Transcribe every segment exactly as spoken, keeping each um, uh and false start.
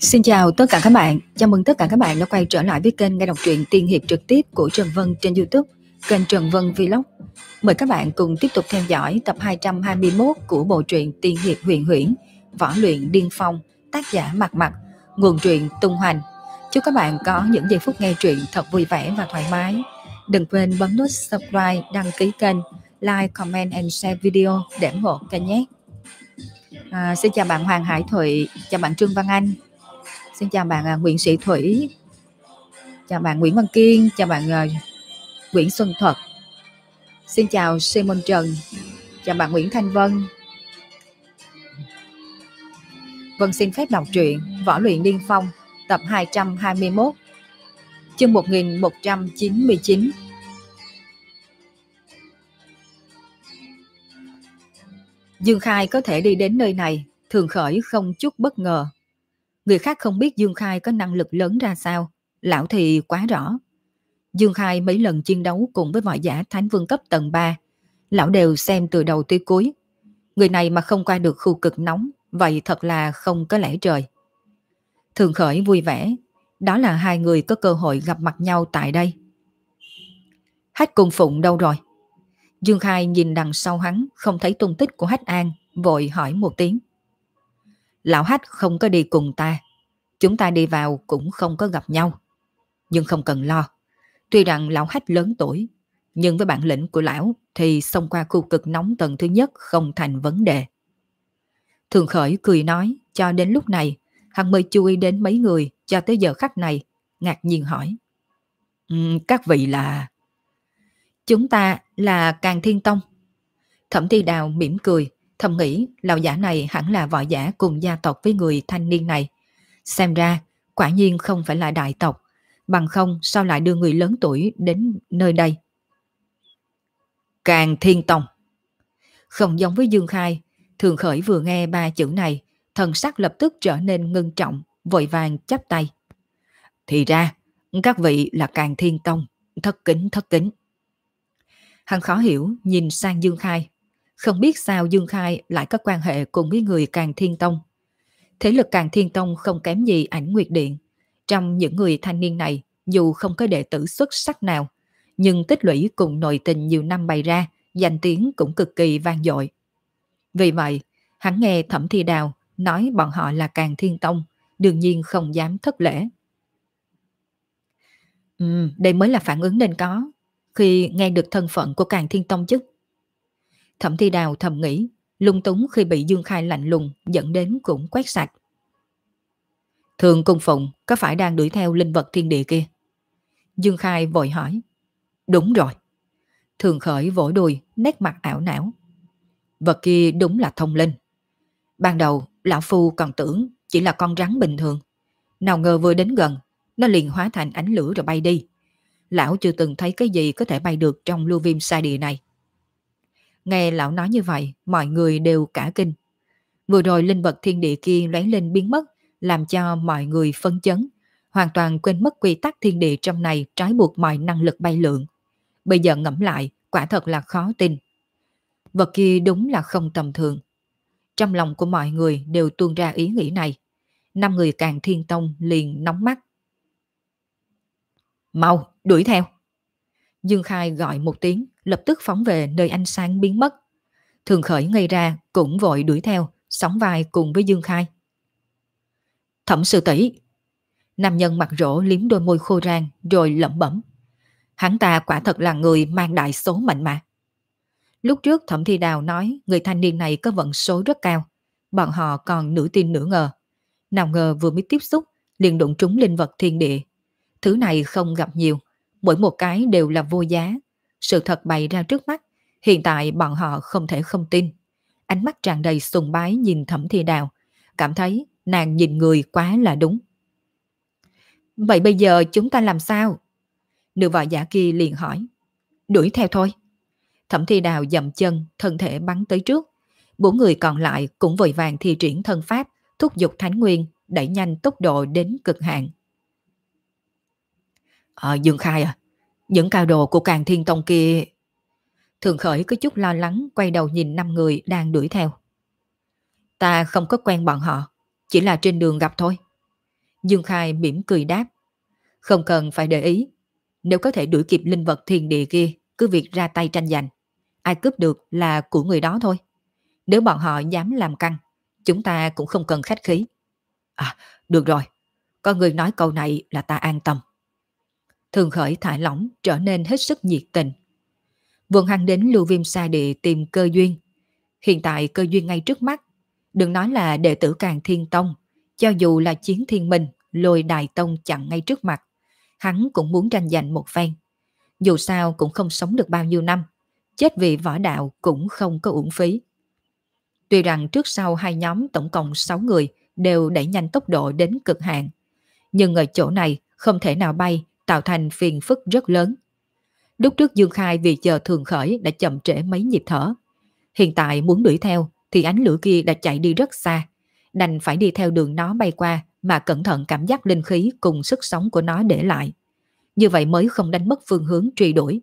Xin chào tất cả các bạn, chào mừng tất cả các bạn đã quay trở lại với kênh nghe đọc truyện tiên hiệp trực tiếp của Trần Vân trên YouTube, kênh Trần Vân Vlog. Mời các bạn cùng tiếp tục theo dõi tập hai trăm hai mươi mốt của bộ truyện tiên hiệp huyền huyễn Võ luyện điên phong, tác giả Mạc Mạc, nguồn truyện Tung Hoành. Chúc các bạn có những giây phút nghe truyện thật vui vẻ và thoải mái. Đừng quên bấm nút subscribe, đăng ký kênh, like, comment and share video để ủng hộ kênh nhé. À, xin chào bạn Hoàng Hải Thụy, chào bạn Trương Văn Anh. Xin chào bạn uh, Nguyễn Sĩ Thủy, chào bạn Nguyễn Văn Kiên, chào bạn uh, Nguyễn Xuân Thuật. Xin chào Simon Trần, chào bạn Nguyễn Thanh Vân. Vân xin phép đọc truyện Võ luyện điên phong tập hai trăm hai mươi mốt, chương một nghìn một trăm chín mươi chín. Dương Khai có thể đi đến nơi này, Thường Khởi không chút bất ngờ. Người khác không biết Dương Khai có năng lực lớn ra sao, lão thì quá rõ. Dương Khai mấy lần chiến đấu cùng với võ giả Thánh Vương cấp tầng ba, lão đều xem từ đầu tới cuối. Người này mà không qua được khu cực nóng, vậy thật là không có lẽ trời. Thường Khởi vui vẻ, đó là hai người có cơ hội gặp mặt nhau tại đây. Hách Cung Phụng đâu rồi? Dương Khai nhìn đằng sau hắn, không thấy tung tích của Hách An, vội hỏi một tiếng. Lão Hách không có đi cùng ta, chúng ta đi vào cũng không có gặp nhau. Nhưng không cần lo, tuy rằng lão Hách lớn tuổi, nhưng với bản lĩnh của lão thì xông qua khu cực nóng tầng thứ nhất không thành vấn đề. Thường Khởi cười nói, cho đến lúc này, hắn mới chú ý đến mấy người cho tới giờ khắc này, ngạc nhiên hỏi. Um, các vị là... Chúng ta là Càn Thiên Tông. Thẩm Thi Đào mỉm cười, thầm nghĩ lão giả này hẳn là võ giả cùng gia tộc với người thanh niên này. Xem ra, quả nhiên không phải là đại tộc, bằng không sao lại đưa người lớn tuổi đến nơi đây. Càn Thiên Tông. Không giống với Dương Khai, Thường Khởi vừa nghe ba chữ này, thần sắc lập tức trở nên ngưng trọng, vội vàng chắp tay. Thì ra, các vị là Càn Thiên Tông, thất kính thất kính. Hắn khó hiểu nhìn sang Dương Khai, không biết sao Dương Khai lại có quan hệ cùng với người Càn Thiên Tông. Thế lực Càn Thiên Tông không kém gì Ảnh Nguyệt Điện. Trong những người thanh niên này, dù không có đệ tử xuất sắc nào, nhưng tích lũy cùng nội tình nhiều năm bày ra, danh tiếng cũng cực kỳ vang dội. Vì vậy, hắn nghe Thẩm Thi Đào nói bọn họ là Càn Thiên Tông, đương nhiên không dám thất lễ. Ừ, đây mới là phản ứng nên có, khi nghe được thân phận của Càn Thiên Tông chứ. Thẩm Thi Đào thầm nghĩ, lung túng khi bị Dương Khai lạnh lùng dẫn đến cũng quét sạch. Thường Cung Phụng có phải đang đuổi theo linh vật thiên địa kia? Dương Khai vội hỏi. Đúng rồi. Thường Khởi vỗ đùi, nét mặt ảo não. Vật kia đúng là thông linh. Ban đầu lão phu còn tưởng chỉ là con rắn bình thường, nào ngờ vừa đến gần nó liền hóa thành ánh lửa rồi bay đi. Lão chưa từng thấy cái gì có thể bay được trong lưu viêm sa địa này. Nghe lão nói như vậy, mọi người đều cả kinh. Vừa rồi linh vật thiên địa kia lóe lên biến mất, làm cho mọi người phân chấn, hoàn toàn quên mất quy tắc thiên địa trong này trói buộc mọi năng lực bay lượn. Bây giờ ngẫm lại, quả thật là khó tin. Vật kia đúng là không tầm thường. Trong lòng của mọi người đều tuôn ra ý nghĩ này. Năm người Càn Thiên Tông liền nóng mắt. Mau, đuổi theo. Dương Khai gọi một tiếng, lập tức phóng về nơi ánh sáng biến mất. Thường Khởi ngây ra, cũng vội đuổi theo, sóng vai cùng với Dương Khai. Thẩm sư tỷ. Nam nhân mặt rỗ liếm đôi môi khô rang, rồi lẩm bẩm. Hắn ta quả thật là người mang đại số mệnh mà. Lúc trước Thẩm Thi Đào nói người thanh niên này có vận số rất cao, bọn họ còn nửa tin nửa ngờ. Nào ngờ vừa mới tiếp xúc, liền đụng trúng linh vật thiên địa. Thứ này không gặp nhiều, mỗi một cái đều là vô giá. Sự thật bày ra trước mắt, hiện tại bọn họ không thể không tin. Ánh mắt tràn đầy sùng bái nhìn Thẩm Thi Đào, cảm thấy nàng nhìn người quá là đúng. Vậy bây giờ chúng ta làm sao? Nữ võ giả kia liền hỏi. Đuổi theo thôi. Thẩm Thi Đào dậm chân, thân thể bắn tới trước. Bốn người còn lại cũng vội vàng thi triển thân pháp, thúc giục thánh nguyên, đẩy nhanh tốc độ đến cực hạn. Ờ, Dương Khai à, những cao đồ của Càn Thiên Tông kia... Thường Khởi có chút lo lắng, quay đầu nhìn năm người đang đuổi theo. Ta không có quen bọn họ, chỉ là trên đường gặp thôi. Dương Khai mỉm cười đáp. Không cần phải để ý. Nếu có thể đuổi kịp linh vật thiên địa kia, cứ việc ra tay tranh giành. Ai cướp được là của người đó thôi. Nếu bọn họ dám làm căng, chúng ta cũng không cần khách khí. À, được rồi. Có người nói câu này là ta an tâm. Thường Khởi thả lỏng, trở nên hết sức nhiệt tình. Vườn Hằng đến Lưu Viêm Sa Địa tìm cơ duyên. Hiện tại cơ duyên ngay trước mắt. Đừng nói là đệ tử Càn Thiên Tông, cho dù là Chiến Thiên Minh, Lôi Đài Tông chặn ngay trước mặt, hắn cũng muốn tranh giành một phen. Dù sao cũng không sống được bao nhiêu năm, chết vì võ đạo cũng không có uổng phí. Tuy rằng trước sau hai nhóm tổng cộng sáu người đều đẩy nhanh tốc độ đến cực hạn, nhưng ở chỗ này không thể nào bay, tạo thành phiền phức rất lớn. Lúc trước Dương Khai vì chờ Thường Khởi đã chậm trễ mấy nhịp thở. Hiện tại muốn đuổi theo thì ánh lửa kia đã chạy đi rất xa, đành phải đi theo đường nó bay qua mà cẩn thận cảm giác linh khí cùng sức sống của nó để lại. Như vậy mới không đánh mất phương hướng truy đuổi.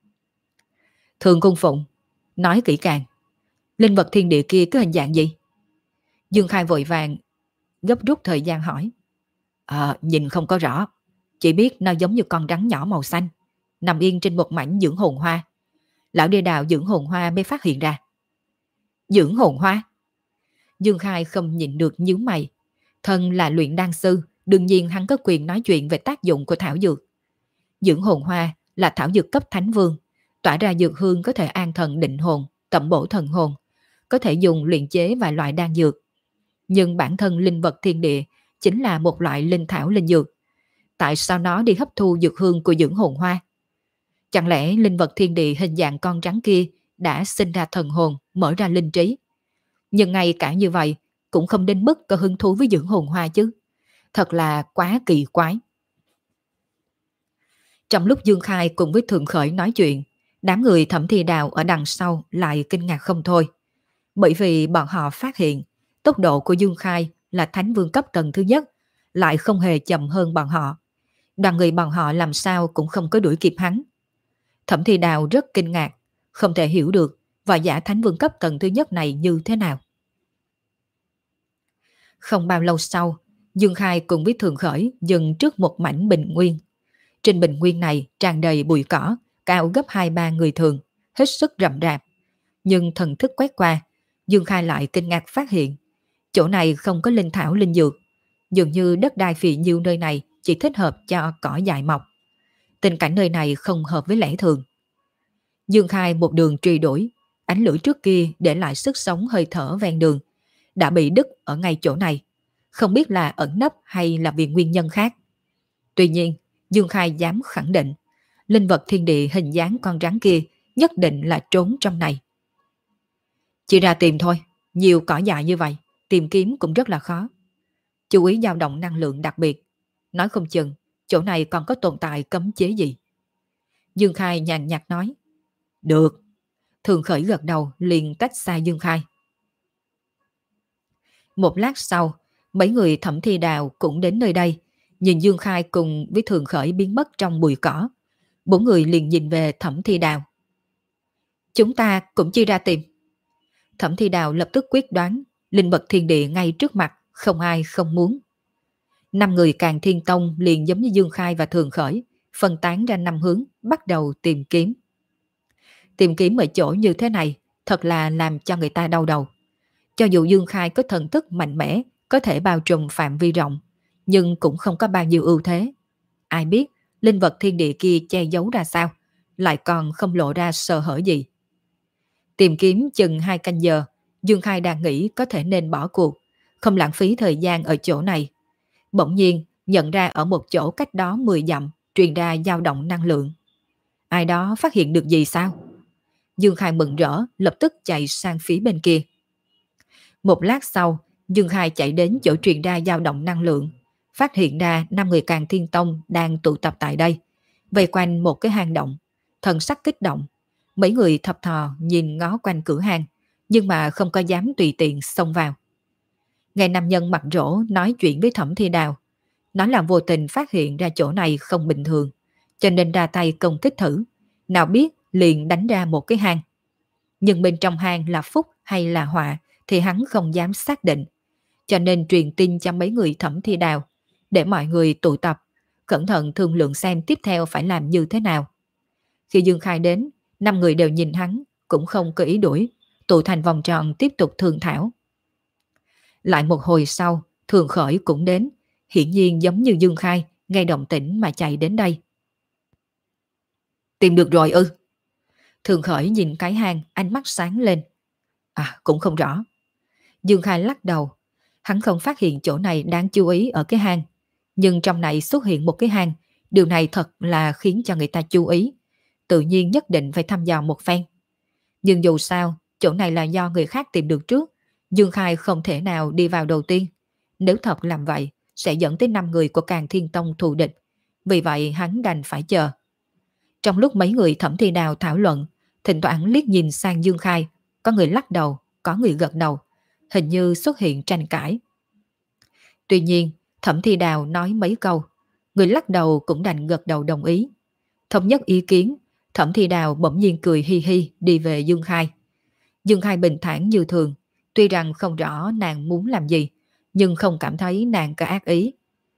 Thường Cung Phụng, nói kỹ càng, linh vật thiên địa kia có hình dạng gì? Dương Khai vội vàng gấp rút thời gian hỏi. À, nhìn không có rõ, chỉ biết nó giống như con rắn nhỏ màu xanh, nằm yên trên một mảnh dưỡng hồn hoa. Lão địa đạo dưỡng hồn hoa mới phát hiện ra. Dưỡng hồn hoa? Dương Khai không nhịn được nhíu mày. Thân là luyện đan sư, đương nhiên hắn có quyền nói chuyện về tác dụng của thảo dược. Dưỡng hồn hoa là thảo dược cấp thánh vương, tỏa ra dược hương có thể an thần định hồn, tẩm bổ thần hồn, có thể dùng luyện chế vài loại đan dược. Nhưng bản thân linh vật thiên địa chính là một loại linh thảo linh dược. Tại sao nó đi hấp thu dược hương của dưỡng hồn hoa? Chẳng lẽ linh vật thiên địa hình dạng con rắn kia đã sinh ra thần hồn, mở ra linh trí? Nhưng ngay cả như vậy cũng không đến mức có hứng thú với dưỡng hồn hoa chứ. Thật là quá kỳ quái. Trong lúc Dương Khai cùng với Thượng Khởi nói chuyện, đám người Thẩm Thi Đào ở đằng sau lại kinh ngạc không thôi. Bởi vì bọn họ phát hiện tốc độ của Dương Khai là thánh vương cấp tầng thứ nhất, lại không hề chậm hơn bọn họ. Đoàn người bọn họ làm sao cũng không có đuổi kịp hắn. Thẩm Thi Đào rất kinh ngạc, không thể hiểu được võ giả thánh vương cấp tầng thứ nhất này như thế nào. Không bao lâu sau, Dương Khai cùng với Thường Khởi dừng trước một mảnh bình nguyên. Trên bình nguyên này tràn đầy bụi cỏ, cao gấp hai ba người thường, hết sức rậm rạp. Nhưng thần thức quét qua, Dương Khai lại kinh ngạc phát hiện, chỗ này không có linh thảo linh dược. Dường như đất đai phì nhiêu nơi này chỉ thích hợp cho cỏ dại mọc. Tình cảnh nơi này không hợp với lẽ thường. Dương Khai một đường truy đuổi, ánh lửa trước kia để lại sức sống hơi thở ven đường, đã bị đứt ở ngay chỗ này, không biết là ẩn nấp hay là vì nguyên nhân khác. Tuy nhiên, Dương Khai dám khẳng định, linh vật thiên địa hình dáng con rắn kia nhất định là trốn trong này. Chỉ ra tìm thôi, nhiều cỏ dại như vậy, tìm kiếm cũng rất là khó. Chú ý dao động năng lượng đặc biệt, nói không chừng chỗ này còn có tồn tại cấm chế gì. Dương Khai nhàn nhạt nói. Được. Thường Khởi gật đầu liền tách xa Dương Khai. Một lát sau, mấy người Thẩm Thi Đào cũng đến nơi đây, nhìn Dương Khai cùng với Thường Khởi biến mất trong bụi cỏ. Bốn người liền nhìn về Thẩm Thi Đào. Chúng ta cũng chia ra tìm. Thẩm Thi Đào lập tức quyết đoán, linh vật thiên địa ngay trước mặt, không ai không muốn. Năm người Càn Thiên Tông liền giống như Dương Khai và Thường Khởi, phân tán ra năm hướng, bắt đầu tìm kiếm. Tìm kiếm ở chỗ như thế này, thật là làm cho người ta đau đầu. Cho dù Dương Khai có thần thức mạnh mẽ, có thể bao trùm phạm vi rộng, nhưng cũng không có bao nhiêu ưu thế. Ai biết, linh vật thiên địa kia che giấu ra sao, lại còn không lộ ra sơ hở gì. Tìm kiếm chừng hai canh giờ, Dương Khai đang nghĩ có thể nên bỏ cuộc, không lãng phí thời gian ở chỗ này. Bỗng nhiên, nhận ra ở một chỗ cách đó mười dặm, truyền ra dao động năng lượng. Ai đó phát hiện được gì sao? Dương Khai mừng rỡ, lập tức chạy sang phía bên kia. Một lát sau, Dương Khai chạy đến chỗ truyền ra dao động năng lượng, phát hiện ra năm người Càn Thiên Tông đang tụ tập tại đây, vây quanh một cái hang động, thần sắc kích động. Mấy người thập thò nhìn ngó quanh cửa hang, nhưng mà không có dám tùy tiện xông vào. Nghe nam nhân mặt rỗ nói chuyện với Thẩm Thi Đào, nói là vô tình phát hiện ra chỗ này không bình thường, cho nên ra tay công kích thử, nào biết liền đánh ra một cái hang. Nhưng bên trong hang là phúc hay là họa thì hắn không dám xác định, cho nên truyền tin cho mấy người Thẩm Thi Đào, để mọi người tụ tập, cẩn thận thương lượng xem tiếp theo phải làm như thế nào. Khi Dương Khai đến, năm người đều nhìn hắn, cũng không có ý đuổi, tụ thành vòng tròn tiếp tục thương thảo. Lại một hồi sau, Thường Khởi cũng đến, hiển nhiên giống như Dương Khai, nghe động tĩnh mà chạy đến đây. Tìm được rồi ư? Thường Khởi nhìn cái hang, ánh mắt sáng lên. À, cũng không rõ. Dương Khai lắc đầu. Hắn không phát hiện chỗ này đáng chú ý ở cái hang. Nhưng trong này xuất hiện một cái hang. Điều này thật là khiến cho người ta chú ý. Tự nhiên nhất định phải thăm dò một phen. Nhưng dù sao, chỗ này là do người khác tìm được trước. Dương Khai không thể nào đi vào đầu tiên. Nếu thật làm vậy, sẽ dẫn tới năm người của Càn Thiên Tông thù địch. Vì vậy hắn đành phải chờ. Trong lúc mấy người Thẩm Thi Đào thảo luận, thỉnh thoảng liếc nhìn sang Dương Khai, có người lắc đầu, có người gật đầu, hình như xuất hiện tranh cãi. Tuy nhiên, Thẩm Thi Đào nói mấy câu, người lắc đầu cũng đành gật đầu đồng ý. Thống nhất ý kiến, Thẩm Thi Đào bỗng nhiên cười hi hi đi về Dương Khai. Dương Khai bình thản như thường, tuy rằng không rõ nàng muốn làm gì, nhưng không cảm thấy nàng có ác ý.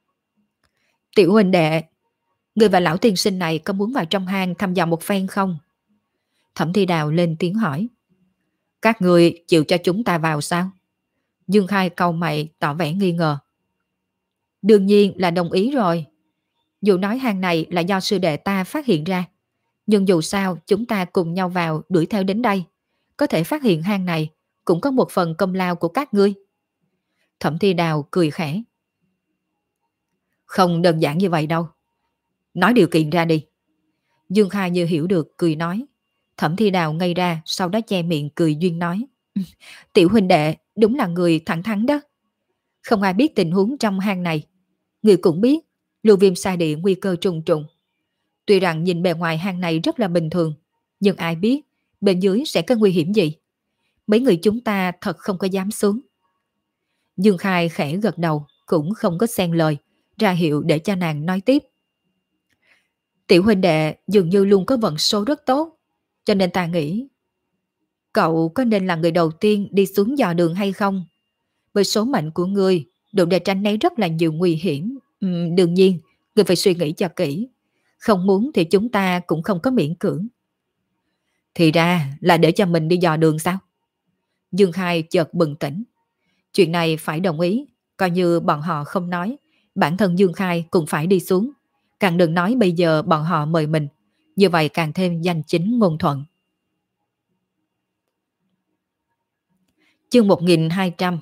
Tiểu huynh đệ, người và lão tiên sinh này có muốn vào trong hang thăm dò một phen không? Thẩm Thi Đào lên tiếng hỏi. Các người chịu cho chúng ta vào sao? Dương Khai cau mày tỏ vẻ nghi ngờ. Đương nhiên là đồng ý rồi. Dù nói hang này là do sư đệ ta phát hiện ra, nhưng dù sao chúng ta cùng nhau vào đuổi theo đến đây. Có thể phát hiện hang này cũng có một phần công lao của các ngươi. Thẩm Thi Đào cười khẽ. Không đơn giản như vậy đâu. Nói điều kiện ra đi. Dương Khai như hiểu được cười nói. Thẩm Thi Đào ngây ra, sau đó che miệng cười duyên nói. Tiểu huynh đệ đúng là người thẳng thắn đó. Không ai biết tình huống trong hang này. Người cũng biết lưu viêm sa địa nguy cơ trùng trùng. Tuy rằng nhìn bề ngoài hang này rất là bình thường, nhưng ai biết bên dưới sẽ có nguy hiểm gì. Mấy người chúng ta thật không có dám xuống. Dương Khai khẽ gật đầu, cũng không có xen lời, ra hiệu để cho nàng nói tiếp. Tiểu huynh đệ dường như luôn có vận số rất tốt, cho nên ta nghĩ cậu có nên là người đầu tiên đi xuống dò đường hay không? Với số mệnh của ngươi, đủ để tránh né rất là nhiều nguy hiểm. Uhm, đương nhiên, ngươi phải suy nghĩ cho kỹ. Không muốn thì chúng ta cũng không có miễn cưỡng. Thì ra là để cho mình đi dò đường sao? Dương Khai chợt bừng tỉnh. Chuyện này phải đồng ý, coi như bọn họ không nói. Bản thân Dương Khai cũng phải đi xuống. Càng đừng nói bây giờ bọn họ mời mình. Như vậy càng thêm danh chính ngôn thuận. Chương một nghìn hai trăm.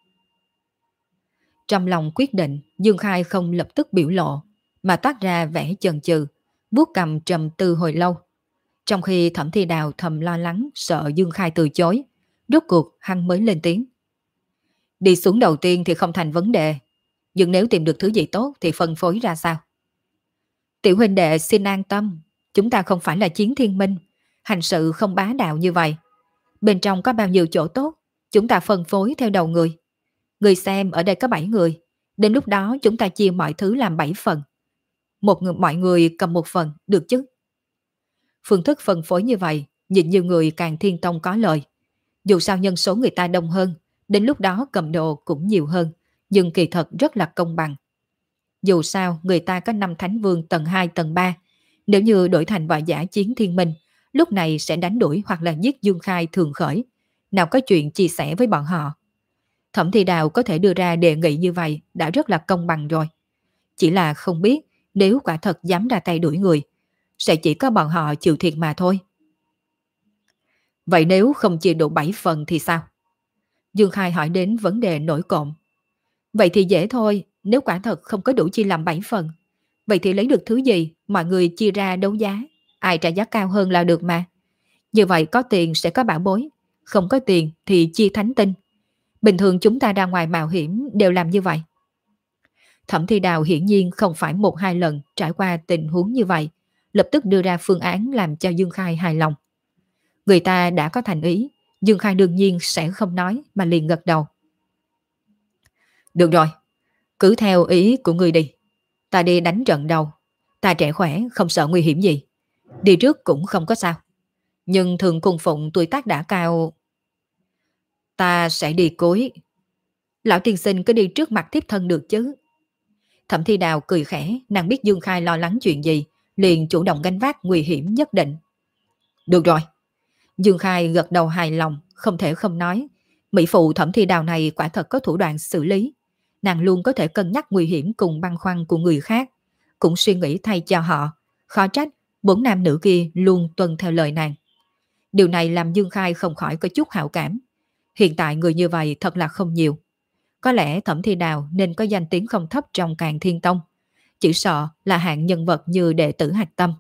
Trong lòng quyết định, Dương Khai không lập tức biểu lộ, mà toát ra vẻ chần chừ, vuốt cầm trầm tư hồi lâu. Trong khi Thẩm Thi Đào thầm lo lắng sợ Dương Khai từ chối, rốt cuộc hắn mới lên tiếng. Đi xuống đầu tiên thì không thành vấn đề, nhưng nếu tìm được thứ gì tốt thì phân phối ra sao? Tiểu huynh đệ xin an tâm, chúng ta không phải là Chiến Thiên Minh, hành sự không bá đạo như vậy. Bên trong có bao nhiêu chỗ tốt, chúng ta phân phối theo đầu người. Người xem ở đây có bảy người, đến lúc đó chúng ta chia mọi thứ làm bảy phần. Một người, mọi người cầm một phần, được chứ? Phương thức phân phối như vậy, nhìn như người Càn Thiên Tông có lợi. Dù sao nhân số người ta đông hơn, đến lúc đó cầm đồ cũng nhiều hơn, nhưng kỳ thật rất là công bằng. Dù sao người ta có năm thánh vương tầng hai tầng ba, nếu như đổi thành võ giả Chiến Thiên Minh, lúc này sẽ đánh đuổi hoặc là giết Dương Khai Thường Khởi. Nào có chuyện chia sẻ với bọn họ. Thẩm Thi Đào có thể đưa ra đề nghị như vậy đã rất là công bằng rồi. Chỉ là không biết nếu quả thật dám ra tay đuổi người, sẽ chỉ có bọn họ chịu thiệt mà thôi. Vậy nếu không chia đủ bảy phần thì sao? Dương Khai hỏi đến vấn đề nổi cộm. Vậy thì dễ thôi, nếu quả thật không có đủ chia làm bảy phần. Vậy thì lấy được thứ gì, mọi người chia ra đấu giá, ai trả giá cao hơn là được mà. Như vậy có tiền sẽ có bảo bối, không có tiền thì chia thánh tinh. Bình thường chúng ta ra ngoài mạo hiểm đều làm như vậy. Thẩm Thi Đào hiển nhiên không phải một hai lần trải qua tình huống như vậy, lập tức đưa ra phương án làm cho Dương Khai hài lòng. Người ta đã có thành ý, Dương Khai đương nhiên sẽ không nói mà liền gật đầu. Được rồi, cứ theo ý của người đi. Ta đi đánh trận đầu. Ta trẻ khỏe, không sợ nguy hiểm gì. Đi trước cũng không có sao. Nhưng thường cung phụng tuổi tác đã cao. Ta sẽ đi cuối. Lão tiên sinh cứ đi trước mặt thiếp thân được chứ? Thẩm Thi Đào cười khẽ, nàng biết Dương Khai lo lắng chuyện gì, liền chủ động gánh vác nguy hiểm nhất định. Được rồi. Dương Khai gật đầu hài lòng, không thể không nói. Mỹ phụ Thẩm Thi Đào này quả thật có thủ đoạn xử lý. Nàng luôn có thể cân nhắc nguy hiểm cùng băn khoăn của người khác, cũng suy nghĩ thay cho họ. Khó trách, bốn nam nữ kia luôn tuân theo lời nàng. Điều này làm Dương Khai không khỏi có chút hảo cảm. Hiện tại người như vậy thật là không nhiều. Có lẽ Thẩm Thi Đào nên có danh tiếng không thấp trong Càn Thiên Tông. Chỉ sợ là hạng nhân vật như đệ tử hạch tâm.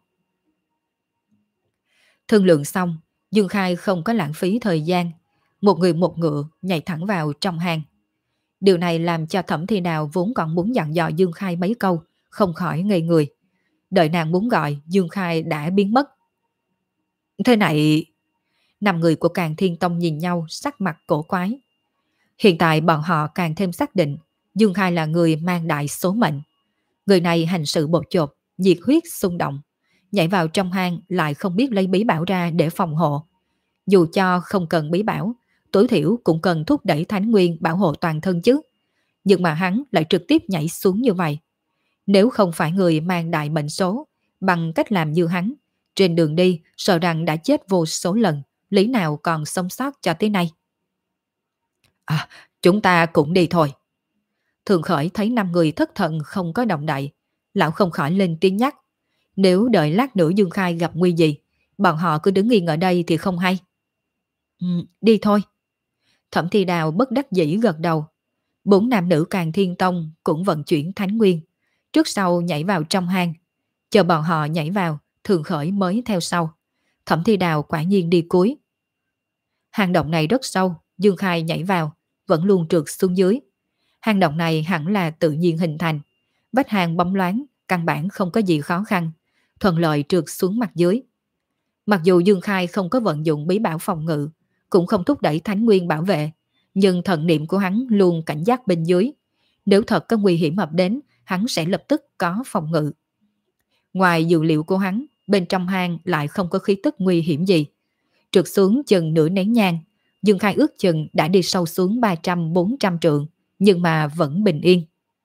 Thương lượng xong, Dương Khai không có lãng phí thời gian. Một người một ngựa nhảy thẳng vào trong hang. Điều này làm cho Thẩm Thi Đào vốn còn muốn dặn dò Dương Khai mấy câu, không khỏi ngây người. Đợi nàng muốn gọi, Dương Khai đã biến mất. Thế này... Năm người của Càn Thiên Tông nhìn nhau sắc mặt cổ quái. Hiện tại bọn họ càng thêm xác định Dương Khai là người mang đại số mệnh. Người này hành sự bột chột, nhiệt huyết xung động. Nhảy vào trong hang lại không biết lấy bí bảo ra để phòng hộ. Dù cho không cần bí bảo, tối thiểu cũng cần thúc đẩy Thánh Nguyên bảo hộ toàn thân chứ. Nhưng mà hắn lại trực tiếp nhảy xuống như vậy. Nếu không phải người mang đại mệnh số, bằng cách làm như hắn, trên đường đi sợ rằng đã chết vô số lần, lý nào còn sống sót cho tới nay. À, chúng ta cũng đi thôi. Thường Khởi thấy năm người thất thần không có động đậy, lão không khỏi lên tiếng nhắc. Nếu đợi lát nữa Dương Khai gặp nguy gì, bọn họ cứ đứng yên ở đây thì không hay. Ừ, đi thôi. Thẩm Thi Đào bất đắc dĩ gật đầu. Bốn nam nữ Càn Thiên Tông cũng vận chuyển Thánh Nguyên, trước sau nhảy vào trong hang. Chờ bọn họ nhảy vào, Thường Khởi mới theo sau. Thẩm Thi Đào quả nhiên đi cuối. Hang động này rất sâu, Dương Khai nhảy vào, vẫn luôn trượt xuống dưới. Hang động này hẳn là tự nhiên hình thành. Vách hang bóng loáng, căn bản không có gì khó khăn, thuận lợi trượt xuống mặt dưới. Mặc dù Dương Khai không có vận dụng bí bảo phòng ngự, cũng không thúc đẩy Thánh Nguyên bảo vệ, nhưng thần niệm của hắn luôn cảnh giác bên dưới. Nếu thật có nguy hiểm ập đến, hắn sẽ lập tức có phòng ngự. Ngoài dự liệu của hắn, bên trong hang lại không có khí tức nguy hiểm gì. Trượt xuống chừng nửa nén nhang, Dương Khai ước chừng đã đi sâu xuống ba trăm bốn trăm trượng, nhưng mà vẫn bình yên.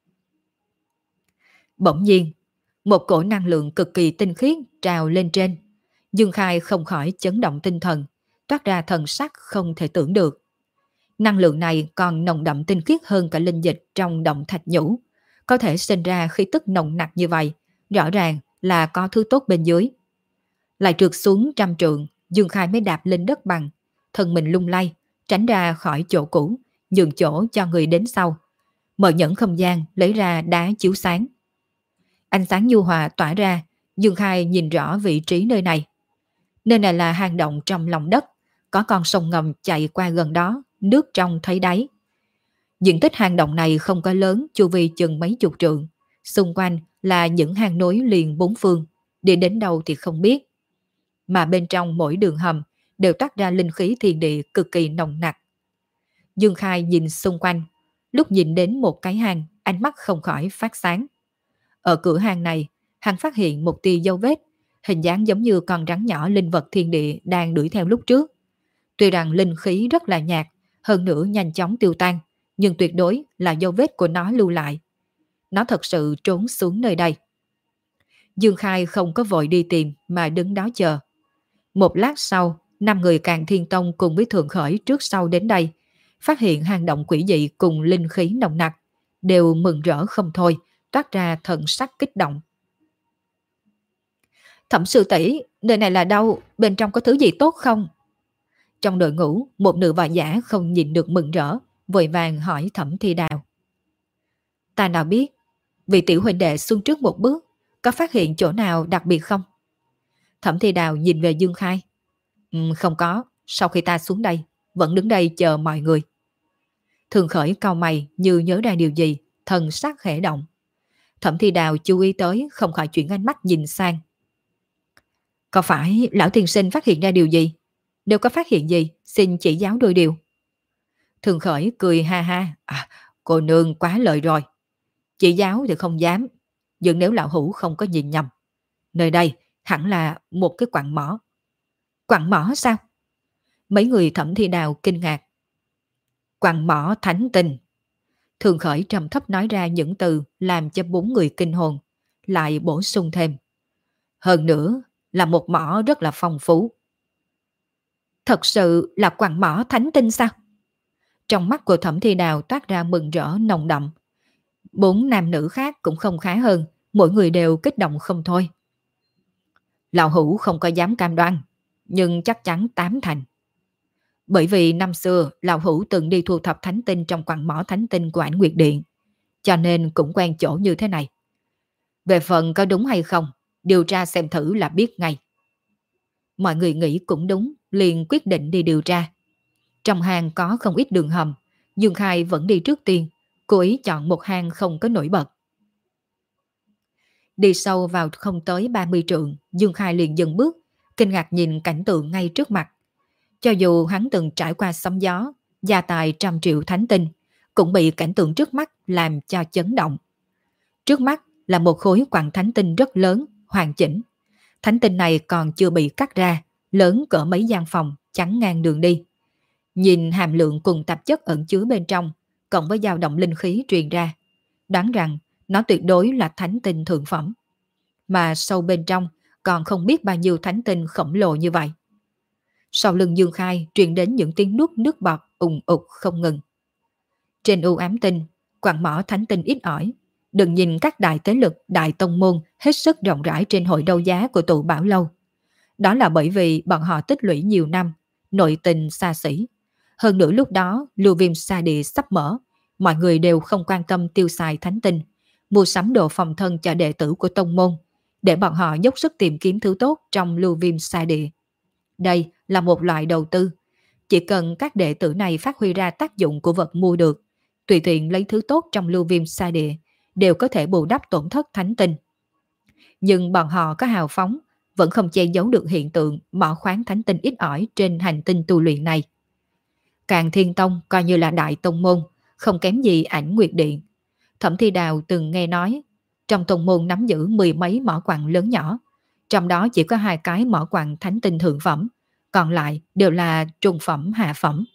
Bỗng nhiên, một cổ năng lượng cực kỳ tinh khiết trào lên trên. Dương Khai không khỏi chấn động tinh thần, toát ra thần sắc không thể tưởng được. Năng lượng này còn nồng đậm tinh khiết hơn cả linh dịch trong động thạch nhũ, có thể sinh ra khí tức nồng nặc như vậy, rõ ràng là có thứ tốt bên dưới. Lại trượt xuống trăm trượng, Dương Khai mới đạp lên đất bằng, thân mình lung lay, tránh ra khỏi chỗ cũ, nhường chỗ cho người đến sau. Mở nhẫn không gian, lấy ra đá chiếu sáng. Ánh sáng nhu hòa tỏa ra, Dương Khai nhìn rõ vị trí nơi này. Nơi này là hang động trong lòng đất, có con sông ngầm chạy qua gần đó, nước trong thấy đáy. Diện tích hang động này không có lớn, chu vi chừng mấy chục trượng. Xung quanh là những hang núi liền bốn phương, đi đến đâu thì không biết. Mà bên trong mỗi đường hầm đều toát ra linh khí thiên địa cực kỳ nồng nặc. Dương Khai nhìn xung quanh, lúc nhìn đến một cái hang, ánh mắt không khỏi phát sáng. Ở cửa hang này, hắn phát hiện một tia dấu vết, hình dáng giống như con rắn nhỏ linh vật thiên địa đang đuổi theo lúc trước. Tuy rằng linh khí rất là nhạt, hơn nữa nhanh chóng tiêu tan, nhưng tuyệt đối là dấu vết của nó lưu lại. Nó thật sự trốn xuống nơi đây. Dương Khai không có vội đi tìm mà đứng đó chờ. Một lát sau, năm người Càn Thiên Tông cùng với Thượng Khởi trước sau đến đây, phát hiện hang động quỷ dị cùng linh khí nồng nặc, đều mừng rỡ không thôi, toát ra thần sắc kích động. Thẩm sư tỷ, nơi này là đâu? Bên trong có thứ gì tốt không? Trong đội ngũ, một nữ võ giả không nhìn được mừng rỡ, vội vàng hỏi Thẩm Thi Đào. Ta nào biết, vị tiểu huynh đệ xuống trước một bước, có phát hiện chỗ nào đặc biệt không? Thẩm Thi Đào nhìn về Dương Khai. Ừ, không có, sau khi ta xuống đây, vẫn đứng đây chờ mọi người. Thường Khởi cau mày như nhớ ra điều gì, thần sắc khẽ động. Thẩm Thi Đào chú ý tới, không khỏi chuyển ánh mắt nhìn sang. Có phải lão tiên sinh phát hiện ra điều gì? Nếu có phát hiện gì, xin chỉ giáo đôi điều. Thường Khởi cười ha ha. À, cô nương quá lời rồi. Chỉ giáo thì không dám, nhưng nếu lão hữu không có nhìn nhầm, nơi đây hẳn là một cái quặng mỏ. Quặng mỏ sao? Mấy người Thẩm Thi Đào kinh ngạc. Quặng mỏ thánh tinh. Thường Khởi trầm thấp nói ra những từ làm cho bốn người kinh hồn, lại bổ sung thêm. Hơn nữa là một mỏ rất là phong phú. Thật sự là quặng mỏ thánh tinh sao? Trong mắt của Thẩm Thi Đào toát ra mừng rỡ nồng đậm. Bốn nam nữ khác cũng không khá hơn, mỗi người đều kích động không thôi. Lão Hữu không có dám cam đoan, nhưng chắc chắn tám thành. Bởi vì năm xưa Lão Hữu từng đi thu thập thánh tinh trong quặng mỏ thánh tinh của Ảnh Nguyệt Điện, cho nên cũng quen chỗ như thế này. Về phần có đúng hay không, điều tra xem thử là biết ngay. Mọi người nghĩ cũng đúng, liền quyết định đi điều tra. Trong hang có không ít đường hầm, Dương Khai vẫn đi trước tiên, cố ý chọn một hang không có nổi bật. Đi sâu vào không tới ba mươi trượng, Dương Khai liền dừng bước, kinh ngạc nhìn cảnh tượng ngay trước mặt. Cho dù hắn từng trải qua sóng gió, gia tài trăm triệu thánh tinh, cũng bị cảnh tượng trước mắt làm cho chấn động. Trước mắt là một khối quặng thánh tinh rất lớn, hoàn chỉnh. Thánh tinh này còn chưa bị cắt ra, lớn cỡ mấy gian phòng, chắn ngang đường đi. Nhìn hàm lượng cùng tạp chất ẩn chứa bên trong, cộng với dao động linh khí truyền ra, đoán rằng nó tuyệt đối là thánh tinh thượng phẩm. Mà sâu bên trong còn không biết bao nhiêu thánh tinh khổng lồ như vậy. Sau lưng Dương Khai truyền đến những tiếng nuốt nước bọt ùng ục không ngừng. Trên u ám tinh, quặng mỏ thánh tinh ít ỏi. Đừng nhìn các đại thế lực, đại tông môn hết sức rộng rãi trên hội đấu giá của tụ Bảo Lâu. Đó là bởi vì bọn họ tích lũy nhiều năm, nội tình xa xỉ. Hơn nữa lúc đó, lưu viêm sa địa sắp mở, mọi người đều không quan tâm tiêu xài thánh tinh, mua sắm đồ phòng thân cho đệ tử của tông môn, để bọn họ dốc sức tìm kiếm thứ tốt trong lưu viêm sa địa. Đây là một loại đầu tư. Chỉ cần các đệ tử này phát huy ra tác dụng của vật mua được, tùy tiện lấy thứ tốt trong lưu viêm sa địa, đều có thể bù đắp tổn thất thánh tinh. Nhưng bọn họ có hào phóng, vẫn không che giấu được hiện tượng mỏ khoáng thánh tinh ít ỏi trên hành tinh tu luyện này. Càng Thiên Tông coi như là đại tông môn, không kém gì Ảnh Nguyệt Điện. Thẩm Thi Đào từng nghe nói, trong tông môn nắm giữ mười mấy mỏ quặng lớn nhỏ, trong đó chỉ có hai cái mỏ quặng thánh tinh thượng phẩm, còn lại đều là trung phẩm hạ phẩm.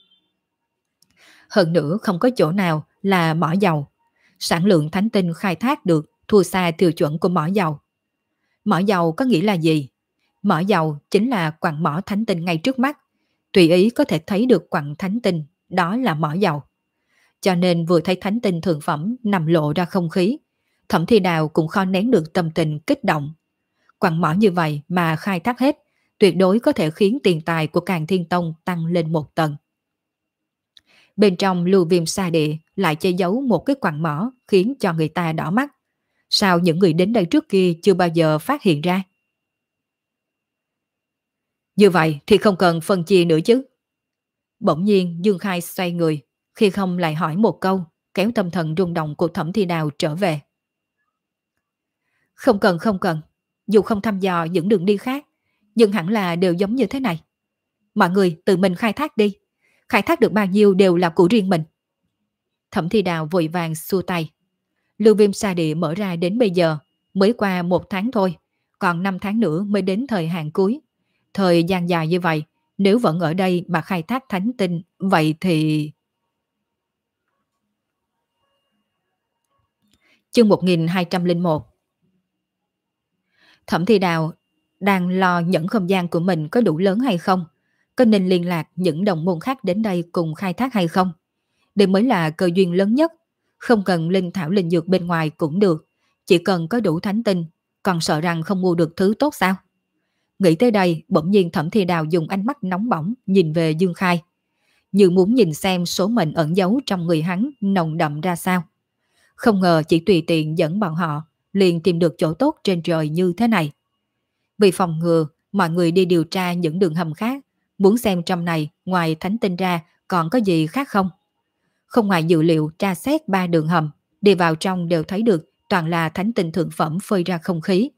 Hơn nữa không có chỗ nào là mỏ dầu. Sản lượng thánh tinh khai thác được thua xa tiêu chuẩn của mỏ dầu. Mỏ dầu có nghĩa là gì? Mỏ dầu chính là quặng mỏ thánh tinh ngay trước mắt. Tùy ý có thể thấy được quặng thánh tinh, đó là mỏ dầu. Cho nên vừa thấy thánh tinh thượng phẩm nằm lộ ra không khí, Thẩm Thi Đào cũng khó nén được tâm tình kích động. Quặng mỏ như vậy mà khai thác hết, tuyệt đối có thể khiến tiền tài của Càng Thiên Tông tăng lên một tầng. Bên trong lưu viêm sa địa lại che giấu một cái quặng mỏ khiến cho người ta đỏ mắt. Sao những người đến đây trước kia chưa bao giờ phát hiện ra? Như vậy thì không cần phân chia nữa chứ. Bỗng nhiên Dương Khai xoay người, khi không lại hỏi một câu, kéo tâm thần rung động của Thẩm Thi Đào trở về. Không cần không cần, dù không thăm dò những đường đi khác, nhưng hẳn là đều giống như thế này. Mọi người tự mình khai thác đi, khai thác được bao nhiêu đều là của riêng mình. Thẩm Thi Đào vội vàng xua tay. Lưu viêm sa địa mở ra đến bây giờ, mới qua một tháng thôi, còn năm tháng nữa mới đến thời hạn cuối. Thời gian dài như vậy, nếu vẫn ở đây mà khai thác thánh tinh, vậy thì... Chương một nghìn hai trăm lẻ một. Thẩm Thi Đào đang lo nhẫn không gian của mình có đủ lớn hay không, có nên liên lạc những đồng môn khác đến đây cùng khai thác hay không. Đây mới là cơ duyên lớn nhất, không cần linh thảo linh dược bên ngoài cũng được, chỉ cần có đủ thánh tinh, còn sợ rằng không mua được thứ tốt sao? Nghĩ tới đây, bỗng nhiên Thẩm Thi Đào dùng ánh mắt nóng bỏng nhìn về Dương Khai, như muốn nhìn xem số mệnh ẩn giấu trong người hắn nồng đậm ra sao. Không ngờ chỉ tùy tiện dẫn bọn họ liền tìm được chỗ tốt trên trời như thế này. Vì phòng ngừa mọi người đi điều tra những đường hầm khác, muốn xem trong này ngoài thánh tinh ra còn có gì khác không. Không ngoài dự liệu tra xét ba đường hầm, đi vào trong đều thấy được toàn là thánh tinh thượng phẩm phơi ra không khí.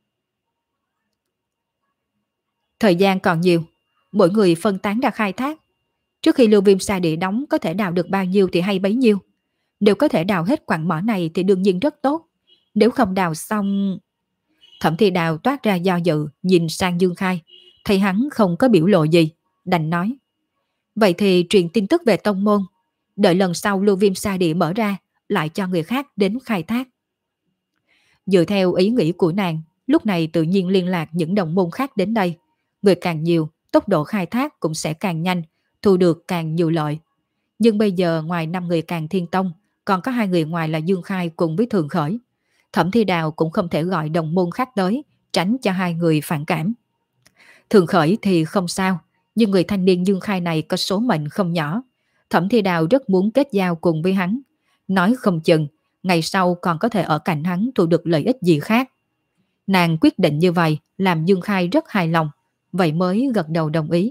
Thời gian còn nhiều, mỗi người phân tán ra khai thác. Trước khi lưu viêm sa địa đóng có thể đào được bao nhiêu thì hay bấy nhiêu. Nếu có thể đào hết quặng mỏ này thì đương nhiên rất tốt. Nếu không đào xong... Thẩm Thi Đào toát ra do dự, nhìn sang Dương Khai, thấy hắn không có biểu lộ gì, đành nói. Vậy thì truyền tin tức về tông môn, đợi lần sau lưu viêm sa địa mở ra, lại cho người khác đến khai thác. Dựa theo ý nghĩ của nàng, lúc này tự nhiên liên lạc những đồng môn khác đến đây. Người càng nhiều, tốc độ khai thác cũng sẽ càng nhanh, thu được càng nhiều lợi. Nhưng bây giờ ngoài năm người Càng Thiên Tông, còn có hai người ngoài là Dương Khai cùng với Thường Khởi. Thẩm Thi Đào cũng không thể gọi đồng môn khác tới, tránh cho hai người phản cảm. Thường Khởi thì không sao, nhưng người thanh niên Dương Khai này có số mệnh không nhỏ. Thẩm Thi Đào rất muốn kết giao cùng với hắn. Nói không chừng, ngày sau còn có thể ở cạnh hắn thu được lợi ích gì khác. Nàng quyết định như vậy làm Dương Khai rất hài lòng, vậy mới gật đầu đồng ý.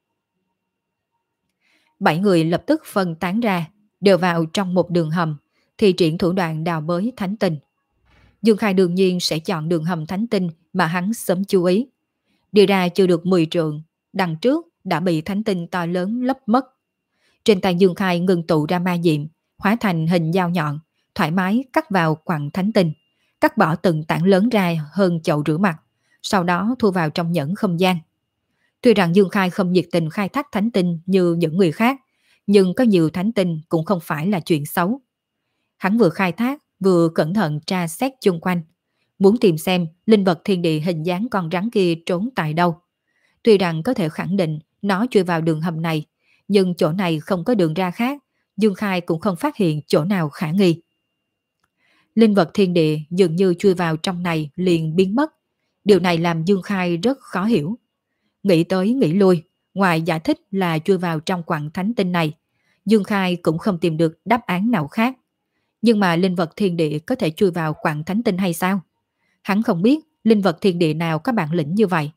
Bảy người lập tức phân tán ra, đều vào trong một đường hầm, thì triển thủ đoạn đào bới thánh tinh. Dương Khai đương nhiên sẽ chọn đường hầm thánh tinh mà hắn sớm chú ý. Đi ra chưa được mười trượng, đằng trước đã bị thánh tinh to lớn lấp mất. Trên tay Dương Khai ngừng tụ ra ma diệm, hóa thành hình dao nhọn, thoải mái cắt vào quặng thánh tinh, cắt bỏ từng tảng lớn ra hơn chậu rửa mặt, sau đó thu vào trong nhẫn không gian. Tuy rằng Dương Khai không nhiệt tình khai thác thánh tinh như những người khác, nhưng có nhiều thánh tinh cũng không phải là chuyện xấu. Hắn vừa khai thác, vừa cẩn thận tra xét chung quanh, muốn tìm xem linh vật thiên địa hình dáng con rắn kia trốn tại đâu. Tuy rằng có thể khẳng định nó chui vào đường hầm này, nhưng chỗ này không có đường ra khác, Dương Khai cũng không phát hiện chỗ nào khả nghi. Linh vật thiên địa dường như chui vào trong này liền biến mất. Điều này làm Dương Khai rất khó hiểu. Nghĩ tới nghĩ lui, ngoài giải thích là chui vào trong quặng thánh tinh này, Dương Khai cũng không tìm được đáp án nào khác. Nhưng mà linh vật thiên địa có thể chui vào quặng thánh tinh hay sao? Hắn không biết linh vật thiên địa nào có bản lĩnh như vậy.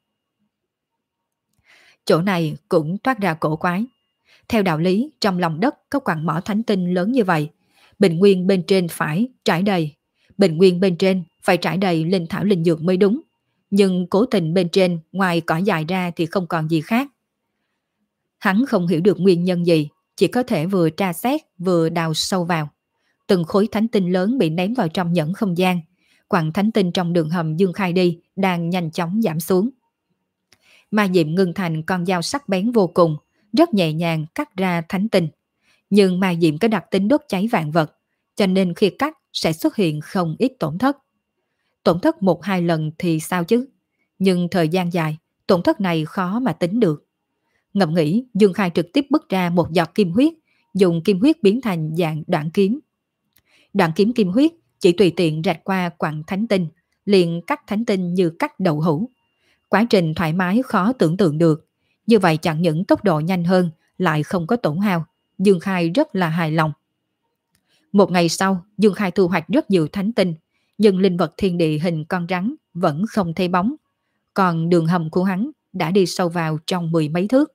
Chỗ này cũng toát ra cổ quái. Theo đạo lý, trong lòng đất có quặng mỏ thánh tinh lớn như vậy, bình nguyên bên trên phải trải đầy, bình nguyên bên trên phải trải đầy linh thảo linh dược mới đúng. Nhưng cố tình bên trên ngoài cỏ dài ra thì không còn gì khác. Hắn không hiểu được nguyên nhân gì, chỉ có thể vừa tra xét vừa đào sâu vào. Từng khối thánh tinh lớn bị ném vào trong nhẫn không gian. Quặng thánh tinh trong đường hầm Dương Khai đi đang nhanh chóng giảm xuống. Ma diệm ngưng thành con dao sắc bén vô cùng, rất nhẹ nhàng cắt ra thánh tinh. Nhưng ma diệm có đặc tính đốt cháy vạn vật, cho nên khi cắt sẽ xuất hiện không ít tổn thất. Tổn thất một hai lần thì sao chứ? Nhưng thời gian dài, tổn thất này khó mà tính được. Ngẫm nghĩ, Dương Khai trực tiếp bứt ra một giọt kim huyết, dùng kim huyết biến thành dạng đoạn kiếm. Đoạn kiếm kim huyết chỉ tùy tiện rạch qua quặng thánh tinh, liền cắt thánh tinh như cắt đậu hũ. Quá trình thoải mái khó tưởng tượng được. Như vậy chẳng những tốc độ nhanh hơn, lại không có tổn hao. Dương Khai rất là hài lòng. Một ngày sau, Dương Khai thu hoạch rất nhiều thánh tinh, nhưng linh vật thiên địa hình con rắn vẫn không thấy bóng. Còn đường hầm của hắn đã đi sâu vào trong mười mấy thước.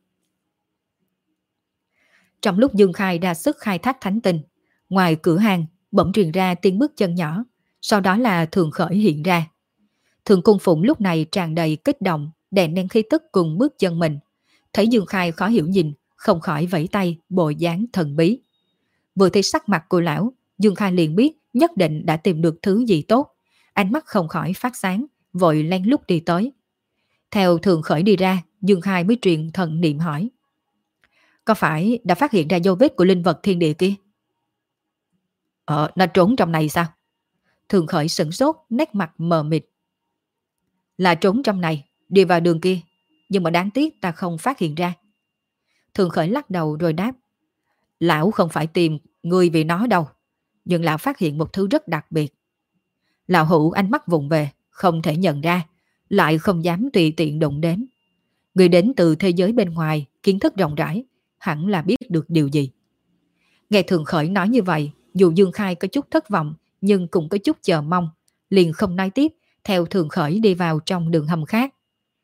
Trong lúc Dương Khai ra sức khai thác thánh tinh, ngoài cửa hàng bỗng truyền ra tiếng bước chân nhỏ, sau đó là Thường Khởi hiện ra. Thường Cung Phụng lúc này tràn đầy kích động, đè nén khí tức cùng bước chân mình. Thấy Dương Khai khó hiểu nhìn, không khỏi vẫy tay, bộ dáng thần bí. Vừa thấy sắc mặt của lão, Dương Khai liền biết nhất định đã tìm được thứ gì tốt. Ánh mắt không khỏi phát sáng, vội lén lút đi tới. Theo Thường Khởi đi ra, Dương Khai mới truyền thần niệm hỏi. Có phải đã phát hiện ra dấu vết của linh vật thiên địa kia? Ờ, nó trốn trong này sao? Thường Khởi sửng sốt, nét mặt mờ mịt. Là trốn trong này, đi vào đường kia, nhưng mà đáng tiếc ta không phát hiện ra. Thường Khởi lắc đầu rồi đáp. Lão không phải tìm người vì nó đâu, nhưng lão phát hiện một thứ rất đặc biệt. Lão Hữu ánh mắt vụng về, không thể nhận ra, lại không dám tùy tiện đụng đến. Người đến từ thế giới bên ngoài, kiến thức rộng rãi, hẳn là biết được điều gì. Nghe Thường Khởi nói như vậy, dù Dương Khai có chút thất vọng, nhưng cũng có chút chờ mong, liền không nói tiếp, theo Thường Khởi đi vào trong đường hầm khác.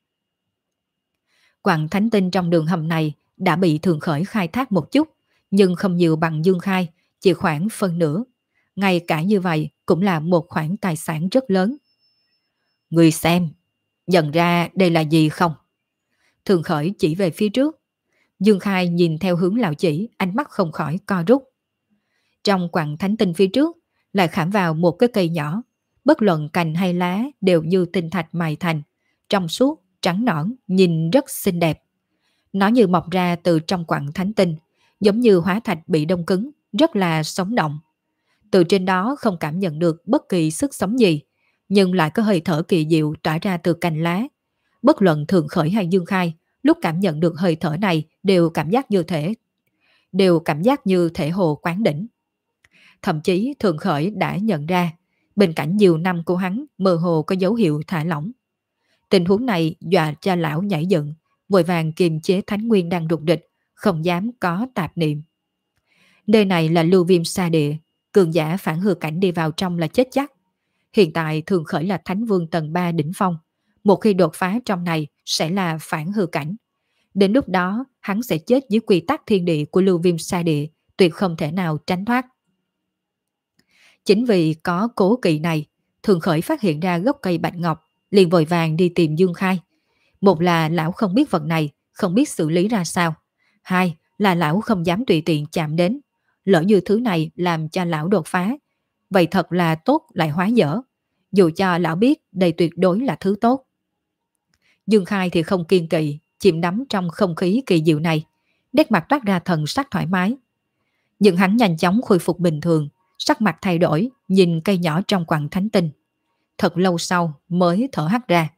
Quặng thánh tinh trong đường hầm này đã bị Thường Khởi khai thác một chút, nhưng không nhiều bằng Dương Khai, chỉ khoảng phân nửa. Ngay cả như vậy cũng là một khoản tài sản rất lớn. Người xem, nhận ra đây là gì không? Thường Khởi chỉ về phía trước. Dương Khai nhìn theo hướng lão chỉ, ánh mắt không khỏi co rút. Trong quặng thánh tinh phía trước lại khảm vào một cái cây nhỏ, bất luận cành hay lá đều như tinh thạch mài thành, trong suốt, trắng nõn, nhìn rất xinh đẹp. Nó như mọc ra từ trong quặng thánh tinh, giống như hóa thạch bị đông cứng, rất là sống động. Từ trên đó không cảm nhận được bất kỳ sức sống gì, nhưng lại có hơi thở kỳ diệu tỏa ra từ cành lá. Bất luận Thường Khởi hay Dương Khai, lúc cảm nhận được hơi thở này đều cảm giác như thể đều cảm giác như thể hồ quán đỉnh. Thậm chí Thường Khởi đã nhận ra, bên cạnh nhiều năm của hắn mơ hồ có dấu hiệu thả lỏng. Tình huống này dọa cho lão nhảy dựng, vội vàng kiềm chế thánh nguyên đang rụt địch, không dám có tạp niệm. Nơi này là lưu viêm sa địa, cường giả phản hư cảnh đi vào trong là chết chắc. Hiện tại Thường Khởi là thánh vương tầng ba đỉnh phong, một khi đột phá trong này sẽ là phản hư cảnh. Đến lúc đó hắn sẽ chết dưới quy tắc thiên địa của lưu viêm sa địa, tuyệt không thể nào tránh thoát. Chính vì có cố kỵ này, Thường Khởi phát hiện ra gốc cây bạch ngọc, liền vội vàng đi tìm Dương Khai. Một là lão không biết vật này, không biết xử lý ra sao. Hai là lão không dám tùy tiện chạm đến. Lỡ như thứ này làm cho lão đột phá, vậy thật là tốt lại hóa dở. Dù cho lão biết đây tuyệt đối là thứ tốt. Dương Khai thì không kiên kỵ, chìm đắm trong không khí kỳ diệu này, nét mặt toát ra thần sắc thoải mái. Nhưng hắn nhanh chóng khôi phục bình thường, sắc mặt thay đổi, nhìn cây nhỏ trong quặng thánh tinh. Thật lâu sau mới thở hắt ra.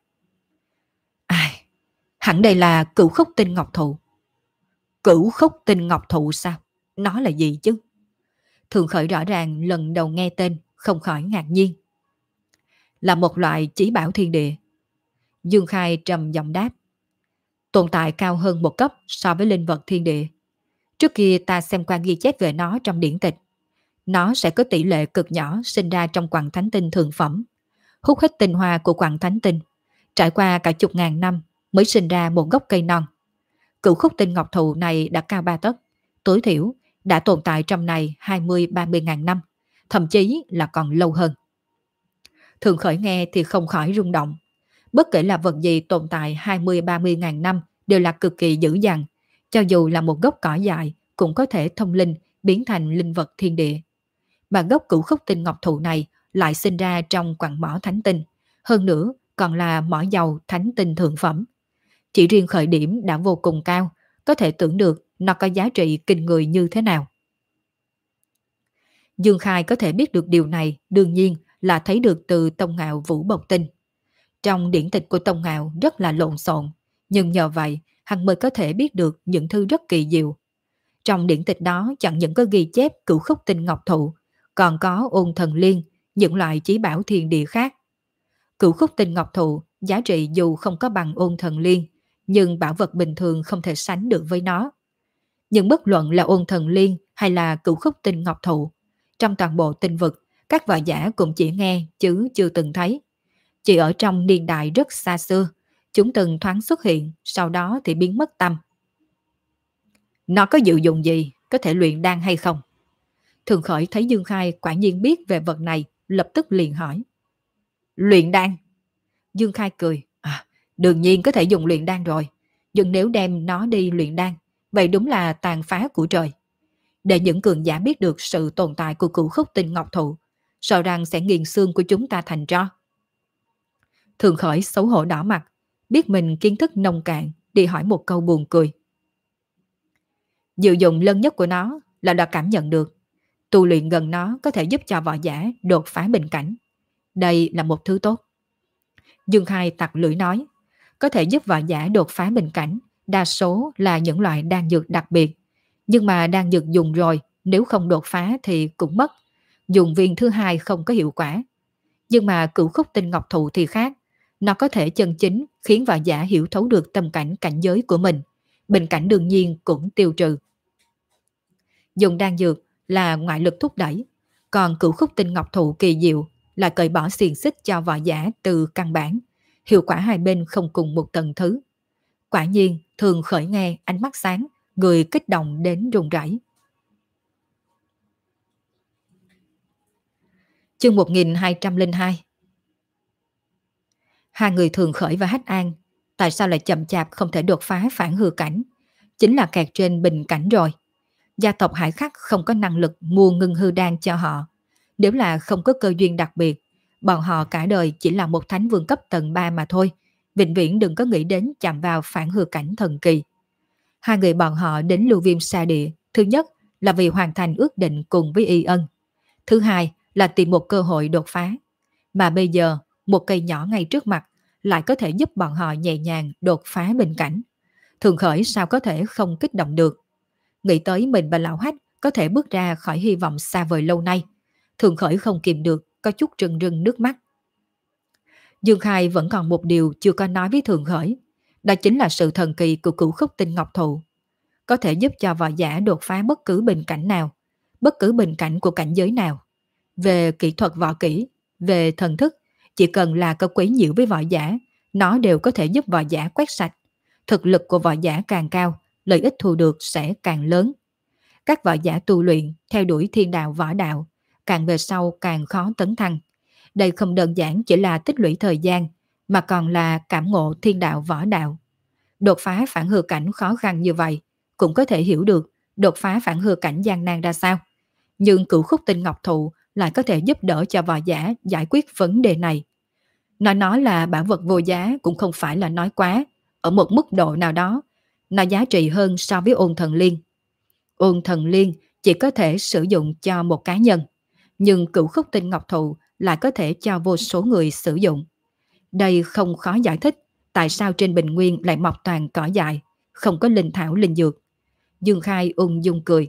Ai, hẳn đây là cửu khúc tinh ngọc thụ. Cửu khúc tinh ngọc thụ sao? Nó là gì chứ? Thường Khởi rõ ràng lần đầu nghe tên, không khỏi ngạc nhiên. Là một loại chí bảo thiên địa. Dương Khai trầm giọng đáp. Tồn tại cao hơn một cấp so với linh vật thiên địa. Trước kia ta xem qua ghi chép về nó trong điển tịch. Nó sẽ có tỷ lệ cực nhỏ sinh ra trong quặng thánh tinh thượng phẩm, hút hết tinh hoa của quặng thánh tinh, trải qua cả chục ngàn năm mới sinh ra một gốc cây non. Cửu khúc tinh ngọc thụ này đã cao ba tấc, tối thiểu đã tồn tại trong này hai mươi ba mươi ngàn năm, thậm chí là còn lâu hơn. Thường Khởi nghe thì không khỏi rung động. Bất kể là vật gì tồn tại hai mươi ba mươi ngàn năm đều là cực kỳ dữ dằn, cho dù là một gốc cỏ dại cũng có thể thông linh biến thành linh vật thiên địa. Mà gốc cửu khúc tinh ngọc thụ này lại sinh ra trong quặng mỏ thánh tinh, hơn nữa còn là mỏ dầu thánh tinh thượng phẩm. Chỉ riêng khởi điểm đã vô cùng cao, có thể tưởng được nó có giá trị kinh người như thế nào. Dương Khai có thể biết được điều này đương nhiên là thấy được từ tông ngạo Vũ Bộc Tinh. Trong điển tịch của tông ngạo rất là lộn xộn, nhưng nhờ vậy hắn mới có thể biết được những thứ rất kỳ diệu. Trong điển tịch đó chẳng những có ghi chép cửu khúc tinh ngọc thụ, còn có ôn thần liên, những loại chí bảo thiên địa khác. Cửu khúc tinh ngọc thụ giá trị dù không có bằng ôn thần liên, nhưng bảo vật bình thường không thể sánh được với nó. Nhưng bất luận là ôn thần liên hay là cửu khúc tinh ngọc thụ, trong toàn bộ tinh vực, các võ giả cũng chỉ nghe chứ chưa từng thấy. Chỉ ở trong niên đại rất xa xưa, chúng từng thoáng xuất hiện, sau đó thì biến mất tăm. Nó có diệu dụng gì, có thể luyện đan hay không? Thường Khởi thấy Dương Khai quả nhiên biết về vật này, lập tức liền hỏi. Luyện đan? Dương Khai cười. À, đương nhiên có thể dùng luyện đan rồi. Nhưng nếu đem nó đi luyện đan, vậy đúng là tàn phá của trời. Để những cường giả biết được sự tồn tại của cửu khúc tinh ngọc thụ, sợ rằng sẽ nghiền xương của chúng ta thành tro. Thường Khởi xấu hổ đỏ mặt, biết mình kiến thức nông cạn, đi hỏi một câu buồn cười. Diệu dụng lớn nhất của nó là đã cảm nhận được tu luyện gần nó có thể giúp cho võ giả đột phá bình cảnh. Đây là một thứ tốt. Dương Khai tặc lưỡi nói, có thể giúp võ giả đột phá bình cảnh, đa số là những loại đan dược đặc biệt. Nhưng mà đan dược dùng rồi, nếu không đột phá thì cũng mất. Dùng viên thứ hai không có hiệu quả. Nhưng mà cửu khúc tinh ngọc thụ thì khác. Nó có thể chân chính khiến võ giả hiểu thấu được tâm cảnh cảnh giới của mình. Bình cảnh đương nhiên cũng tiêu trừ. Dùng đan dược là ngoại lực thúc đẩy, còn cửu khúc tinh ngọc thụ kỳ diệu là cởi bỏ xiềng xích cho võ giả từ căn bản. Hiệu quả hai bên không cùng một tầng thứ. Quả nhiên Thường Khởi nghe ánh mắt sáng, người kích động đến run rẩy. Chương một nghìn hai trăm lẻ hai. Hai người Thường Khởi và Hách An tại sao lại chậm chạp không thể đột phá phản hư cảnh? Chính là kẹt trên bình cảnh rồi. Gia tộc Hải Khắc không có năng lực mua ngưng hư đan cho họ. Nếu là không có cơ duyên đặc biệt, bọn họ cả đời chỉ là một thánh vương cấp tầng ba mà thôi. Vĩnh viễn đừng có nghĩ đến chạm vào phản hư cảnh thần kỳ. Hai người bọn họ đến lưu viêm sa địa, thứ nhất là vì hoàn thành ước định cùng với Y Ân. Thứ hai là tìm một cơ hội đột phá. Mà bây giờ, một cây nhỏ ngay trước mặt lại có thể giúp bọn họ nhẹ nhàng đột phá bình cảnh. Thường Khởi sao có thể không kích động được. Nghĩ tới mình và Lão Hách có thể bước ra khỏi hy vọng xa vời lâu nay. Thường Khởi không kìm được, có chút rưng rưng nước mắt. Dương Khai vẫn còn một điều chưa có nói với Thường Khởi. Đó chính là sự thần kỳ của cửu khúc tinh ngọc thụ. Có thể giúp cho võ giả đột phá bất cứ bình cảnh nào, bất cứ bình cảnh của cảnh giới nào. Về kỹ thuật võ kỹ, về thần thức, chỉ cần là có quấy nhiễu với võ giả, nó đều có thể giúp võ giả quét sạch. Thực lực của võ giả càng cao, lợi ích thu được sẽ càng lớn. Các võ giả tu luyện theo đuổi thiên đạo võ đạo, càng về sau càng khó tấn thăng. Đây không đơn giản chỉ là tích lũy thời gian, mà còn là cảm ngộ thiên đạo võ đạo. Đột phá phản hư cảnh khó khăn như vậy, cũng có thể hiểu được đột phá phản hư cảnh gian nan ra sao. Nhưng cửu khúc tinh ngọc thụ lại có thể giúp đỡ cho võ giả giải quyết vấn đề này. Nói nó là bảo vật vô giá cũng không phải là nói quá, ở một mức độ nào đó, nó giá trị hơn so với ôn thần liên. Ôn thần liên chỉ có thể sử dụng cho một cá nhân, nhưng cửu khúc tinh ngọc thụ lại có thể cho vô số người sử dụng. Đây không khó giải thích tại sao trên bình nguyên lại mọc toàn cỏ dại, không có linh thảo linh dược. Dương Khai ung dung cười.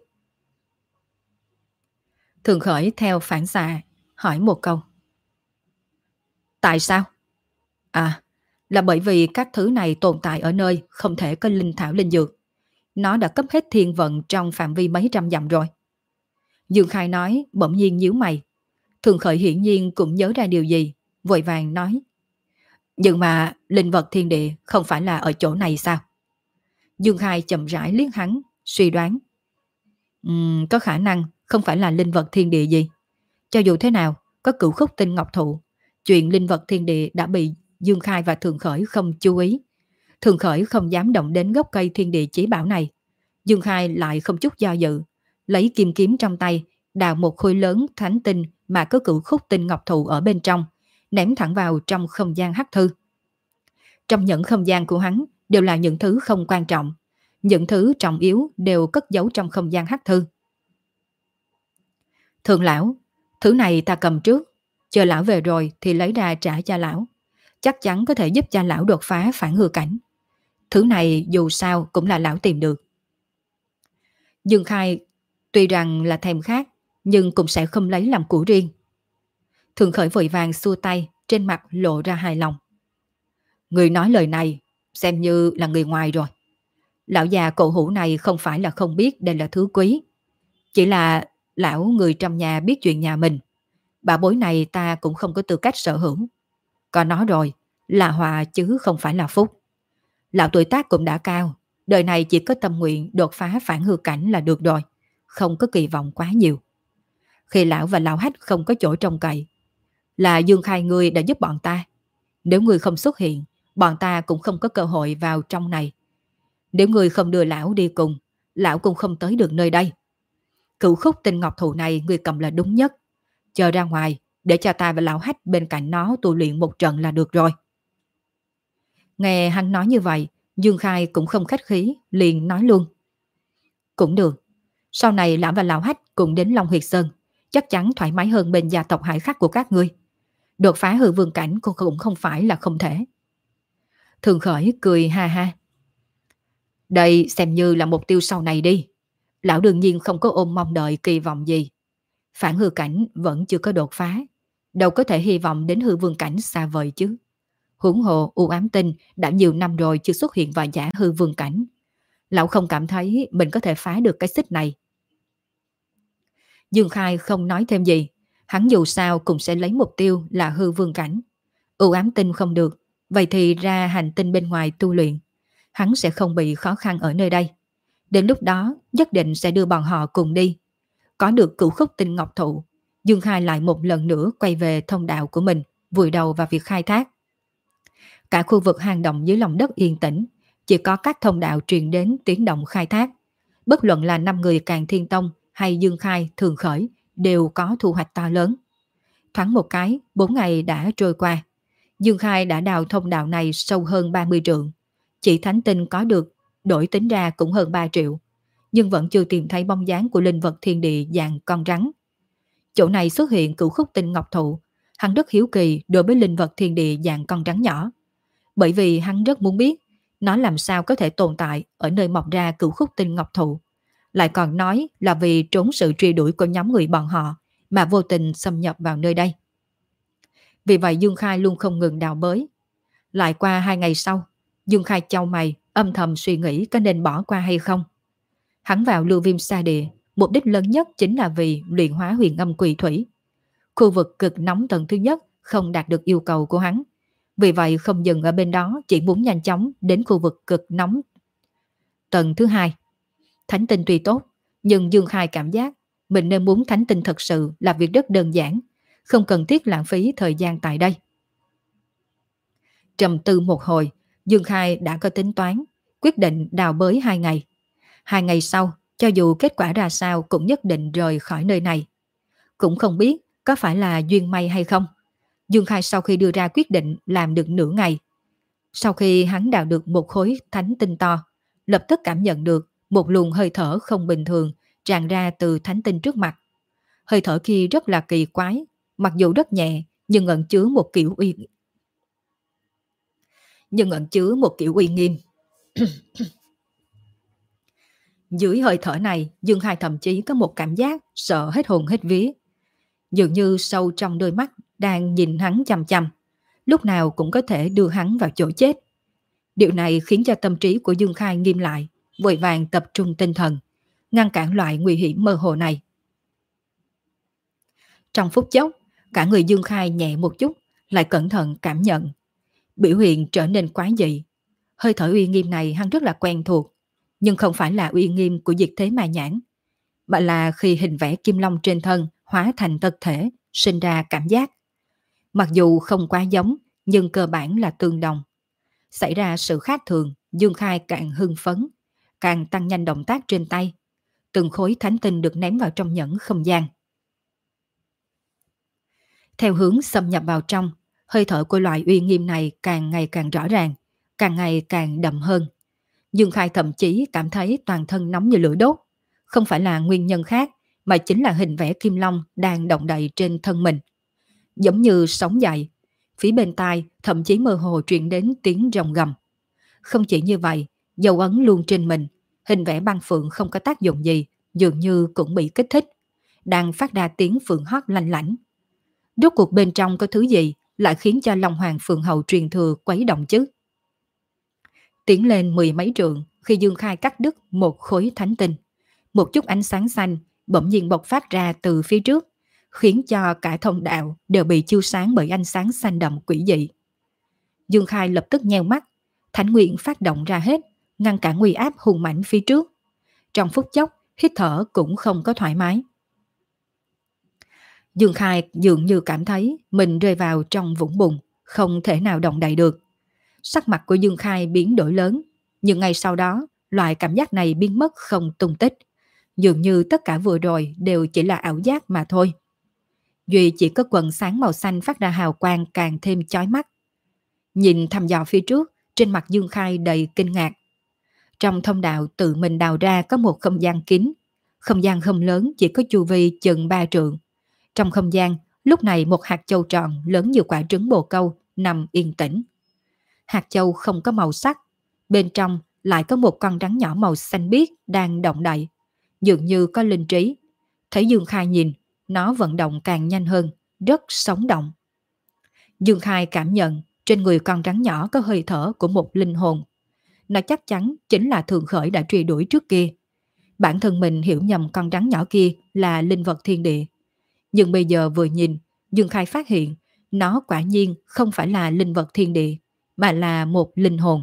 Thường Khởi theo phản xạ hỏi một câu. Tại sao? À, là bởi vì các thứ này tồn tại ở nơi không thể có linh thảo linh dược. Nó đã cấp hết thiên vận trong phạm vi mấy trăm dặm rồi. Dương Khai nói, bỗng nhiên nhíu mày. Thường Khởi hiển nhiên cũng nhớ ra điều gì, vội vàng nói. Nhưng mà linh vật thiên địa không phải là ở chỗ này sao? Dương Khai chậm rãi liếc hắn, suy đoán. Uhm, có khả năng không phải là linh vật thiên địa gì. Cho dù thế nào, có cửu khúc tinh ngọc thụ, chuyện linh vật thiên địa đã bị Dương Khai và Thường Khởi không chú ý. Thường Khởi không dám động đến gốc cây thiên địa chí bảo này. Dương Khai lại không chút do dự, lấy kim kiếm trong tay, đào một khối lớn thánh tinh mà có cửu khúc tinh ngọc thụ ở bên trong, ném thẳng vào trong không gian hắc thư. Trong những không gian của hắn đều là những thứ không quan trọng, những thứ trọng yếu đều cất giấu trong không gian hắc thư. Thường lão, thứ này ta cầm trước, chờ lão về rồi thì lấy ra trả cho lão. Chắc chắn có thể giúp cho lão đột phá phản hư cảnh. Thứ này dù sao cũng là lão tìm được. Dương Khai tuy rằng là thèm khát, nhưng cũng sẽ không lấy làm của riêng. Thường Khởi vội vàng xua tay, trên mặt lộ ra hài lòng. Người nói lời này xem như là người ngoài rồi. Lão già cậu hữu này không phải là không biết đây là thứ quý. Chỉ là lão người trong nhà biết chuyện nhà mình. Bảo bối này ta cũng không có tư cách sở hữu. Có nói rồi, là họa chứ không phải là phúc. Lão tuổi tác cũng đã cao, đời này chỉ có tâm nguyện đột phá phản hư cảnh là được rồi, không có kỳ vọng quá nhiều. Khi lão và lão Hách không có chỗ trông cậy, là Dương Khai ngươi đã giúp bọn ta. Nếu ngươi không xuất hiện, bọn ta cũng không có cơ hội vào trong này. Nếu ngươi không đưa lão đi cùng, lão cũng không tới được nơi đây. Cửu khúc tinh ngọc thụ này ngươi cầm là đúng nhất. Chờ ra ngoài, để cho ta và lão Hách bên cạnh nó tu luyện một trận là được rồi. Nghe hắn nói như vậy, Dương Khai cũng không khách khí, liền nói luôn. Cũng được, sau này lão và lão Hách cùng đến Long Huyệt Sơn, chắc chắn thoải mái hơn bên gia tộc hải khắc của các ngươi. Đột phá hư vương cảnh cũng không phải là không thể. Thường Khởi cười ha ha. Đây xem như là mục tiêu sau này đi. Lão đương nhiên không có ôm mong đợi kỳ vọng gì. Phản hư cảnh vẫn chưa có đột phá, đâu có thể hy vọng đến hư vương cảnh xa vời chứ. Huống hồ u ám tinh đã nhiều năm rồi chưa xuất hiện vài giả hư vương cảnh. Lão không cảm thấy mình có thể phá được cái xích này. Dương Khai không nói thêm gì. Hắn dù sao cũng sẽ lấy mục tiêu là hư vương cảnh. U ám tinh không được, vậy thì ra hành tinh bên ngoài tu luyện. Hắn sẽ không bị khó khăn ở nơi đây. Đến lúc đó nhất định sẽ đưa bọn họ cùng đi. Có được cửu khúc tinh ngọc thụ, Dương Khai lại một lần nữa quay về thông đạo của mình, vùi đầu vào việc khai thác. Cả khu vực hang động dưới lòng đất yên tĩnh, chỉ có các thông đạo truyền đến tiếng động khai thác. Bất luận là năm người Càn Thiên Tông hay Dương Khai, Thường Khởi đều có thu hoạch to lớn. Thoáng một cái, bốn ngày đã trôi qua. Dương Khai đã đào thông đạo này sâu hơn ba mươi trượng. Chỉ thánh tinh có được, đổi tính ra cũng hơn ba triệu. Nhưng vẫn chưa tìm thấy bóng dáng của linh vật thiên địa dạng con rắn. Chỗ này xuất hiện cửu khúc tinh ngọc thụ, hắn rất hiếu kỳ đối với linh vật thiên địa dạng con rắn nhỏ, bởi vì hắn rất muốn biết nó làm sao có thể tồn tại ở nơi mọc ra cửu khúc tinh ngọc thụ, lại còn nói là vì trốn sự truy đuổi của nhóm người bọn họ mà vô tình xâm nhập vào nơi đây. Vì vậy Dương Khai luôn không ngừng đào bới. Lại qua hai ngày sau, Dương Khai chau mày, âm thầm suy nghĩ có nên bỏ qua hay không. Hắn vào Lưu Viêm Sa Địa, mục đích lớn nhất chính là vì luyện hóa huyền âm quỷ thủy. Khu vực cực nóng tầng thứ nhất không đạt được yêu cầu của hắn, vì vậy không dừng ở bên đó, chỉ muốn nhanh chóng đến khu vực cực nóng tầng thứ hai. Thánh tinh tuy tốt, nhưng Dương Khai cảm giác mình nên muốn thánh tinh thật sự là việc rất đơn giản, không cần thiết lãng phí thời gian tại đây. Trầm tư một hồi, Dương Khai đã có tính toán, quyết định đào bới hai ngày. Hai ngày sau, cho dù kết quả ra sao cũng nhất định rời khỏi nơi này. Cũng không biết có phải là duyên may hay không. Dương Khai sau khi đưa ra quyết định làm được nửa ngày. Sau khi hắn đào được một khối thánh tinh to, lập tức cảm nhận được một luồng hơi thở không bình thường tràn ra từ thánh tinh trước mặt. Hơi thở kia rất là kỳ quái, mặc dù rất nhẹ nhưng ẩn chứa một kiểu uy nhưng ẩn chứa một kiểu uy nghiêm. Dưới hơi thở này, Dương Khai thậm chí có một cảm giác sợ hết hồn hết vía. Dường như sâu trong đôi mắt đang nhìn hắn chằm chằm, lúc nào cũng có thể đưa hắn vào chỗ chết. Điều này khiến cho tâm trí của Dương Khai nghiêm lại, vội vàng tập trung tinh thần, ngăn cản loại nguy hiểm mơ hồ này. Trong phút chốc, cả người Dương Khai nhẹ một chút, lại cẩn thận cảm nhận. Biểu hiện trở nên quái dị. Hơi thở uy nghiêm này hắn rất là quen thuộc, nhưng không phải là uy nghiêm của diệt thế ma nhãn, mà là khi hình vẽ kim long trên thân hóa thành thực thể, sinh ra cảm giác. Mặc dù không quá giống, nhưng cơ bản là tương đồng. Xảy ra sự khác thường, Dương Khai càng hưng phấn, càng tăng nhanh động tác trên tay. Từng khối thánh tinh được ném vào trong nhẫn không gian. Theo hướng xâm nhập vào trong, hơi thở của loại uy nghiêm này càng ngày càng rõ ràng, càng ngày càng đậm hơn. Dương Khai thậm chí cảm thấy toàn thân nóng như lửa đốt. Không phải là nguyên nhân khác, mà chính là hình vẽ kim long đang động đậy trên thân mình. Giống như sống dậy, phía bên tai thậm chí mơ hồ truyền đến tiếng rồng gầm. Không chỉ như vậy, dấu ấn luôn trên mình, hình vẽ băng phượng không có tác dụng gì, dường như cũng bị kích thích, đang phát ra tiếng phượng hót lanh lảnh. Rốt cuộc bên trong có thứ gì lại khiến cho Long Hoàng Phượng Hậu truyền thừa quấy động chứ? Tiến lên mười mấy trượng, khi Dương Khai cắt đứt một khối thánh tinh, một chút ánh sáng xanh bỗng nhiên bộc phát ra từ phía trước, khiến cho cả thông đạo đều bị chiếu sáng bởi ánh sáng xanh đậm quỷ dị. Dương Khai lập tức nheo mắt, thánh nguyện phát động ra hết, ngăn cản nguy áp hùng mãnh phía trước. Trong phút chốc, hít thở cũng không có thoải mái. Dương Khai dường như cảm thấy mình rơi vào trong vũng bùn, không thể nào động đậy được. Sắc mặt của Dương Khai biến đổi lớn, nhưng ngay sau đó, loại cảm giác này biến mất không tung tích. Dường như tất cả vừa rồi đều chỉ là ảo giác mà thôi. Duy chỉ có quần sáng màu xanh phát ra hào quang càng thêm chói mắt. Nhìn thăm dò phía trước, trên mặt Dương Khai đầy kinh ngạc. Trong thông đạo tự mình đào ra có một không gian kín. Không gian không lớn, chỉ có chu vi chừng ba trượng. Trong không gian, lúc này một hạt châu tròn lớn như quả trứng bồ câu nằm yên tĩnh. Hạt châu không có màu sắc, bên trong lại có một con rắn nhỏ màu xanh biếc đang động đậy, dường như có linh trí. Thấy Dương Khai nhìn, nó vận động càng nhanh hơn, rất sống động. Dương Khai cảm nhận trên người con rắn nhỏ có hơi thở của một linh hồn. Nó chắc chắn chính là Thường Khởi đã truy đuổi trước kia. Bản thân mình hiểu nhầm con rắn nhỏ kia là linh vật thiên địa. Nhưng bây giờ vừa nhìn, Dương Khai phát hiện nó quả nhiên không phải là linh vật thiên địa, mà là một linh hồn.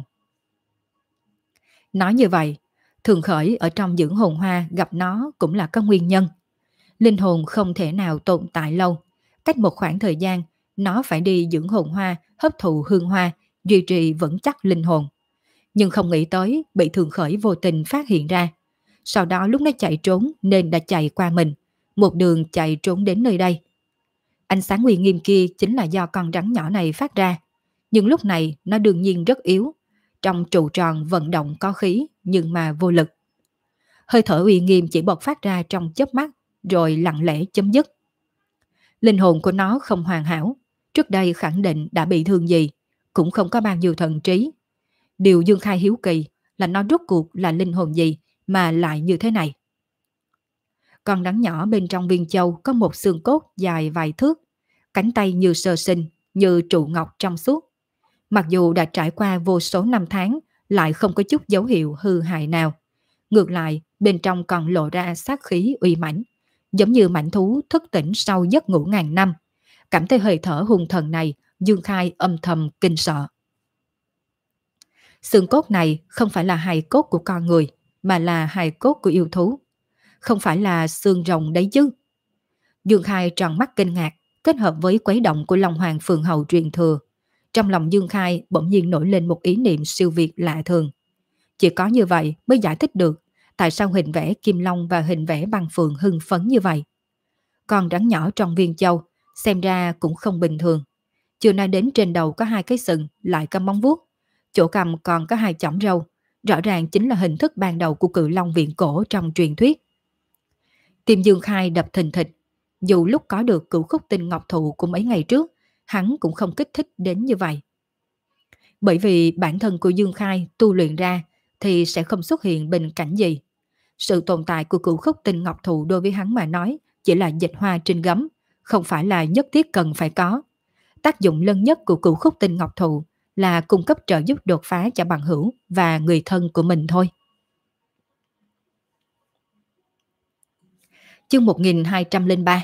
Nói như vậy, Thường Khởi ở trong dưỡng hồn hoa gặp nó cũng là có nguyên nhân. Linh hồn không thể nào tồn tại lâu. Cách một khoảng thời gian, nó phải đi dưỡng hồn hoa, hấp thụ hương hoa, duy trì vững chắc linh hồn. Nhưng không nghĩ tới bị Thường Khởi vô tình phát hiện ra. Sau đó lúc nó chạy trốn nên đã chạy qua mình, một đường chạy trốn đến nơi đây. Ánh sáng uy nghiêm kia chính là do con rắn nhỏ này phát ra. Nhưng lúc này nó đương nhiên rất yếu. Trong trụ tròn vận động có khí nhưng mà vô lực. Hơi thở uy nghiêm chỉ bộc phát ra trong chớp mắt rồi lặng lẽ chấm dứt. Linh hồn của nó không hoàn hảo, trước đây khẳng định đã bị thương gì, cũng không có bao nhiêu thần trí. Điều Dương Khai hiếu kỳ là nó rốt cuộc là linh hồn gì mà lại như thế này. Con rắn nhỏ bên trong viên châu có một xương cốt dài vài thước, cánh tay như sơ sinh, như trụ ngọc trong suốt. Mặc dù đã trải qua vô số năm tháng, lại không có chút dấu hiệu hư hại nào. Ngược lại, bên trong còn lộ ra sát khí uy mãnh, giống như mãnh thú thức tỉnh sau giấc ngủ ngàn năm. Cảm thấy hơi thở hung thần này, Dương Khai âm thầm kinh sợ. Xương cốt này không phải là hài cốt của con người, mà là hài cốt của yêu thú. Không phải là xương rồng đấy chứ. Dương Khai tròn mắt kinh ngạc, kết hợp với quấy động của Long Hoàng Phượng Hầu truyền thừa. Trong lòng Dương Khai bỗng nhiên nổi lên một ý niệm siêu việt lạ thường. Chỉ có như vậy mới giải thích được tại sao hình vẽ Kim Long và hình vẽ băng phượng hưng phấn như vậy. Con rắn nhỏ trong viên châu xem ra cũng không bình thường. Chưa nói đến trên đầu có hai cái sừng lại có móng vuốt, chỗ cằm còn có hai chỏm râu, rõ ràng chính là hình thức ban đầu của cự long viễn cổ trong truyền thuyết. Tim Dương Khai đập thình thịch, dù lúc có được cửu khúc tinh ngọc thụ của mấy ngày trước, hắn cũng không kích thích đến như vậy. Bởi vì bản thân của Dương Khai tu luyện ra thì sẽ không xuất hiện bình cảnh gì. Sự tồn tại của cửu khúc tinh ngọc thụ đối với hắn mà nói chỉ là dịch hoa trên gấm, không phải là nhất thiết cần phải có. Tác dụng lớn nhất của cửu khúc tinh ngọc thụ là cung cấp trợ giúp đột phá cho bằng hữu và người thân của mình thôi. Chương một nghìn hai trăm lẻ ba.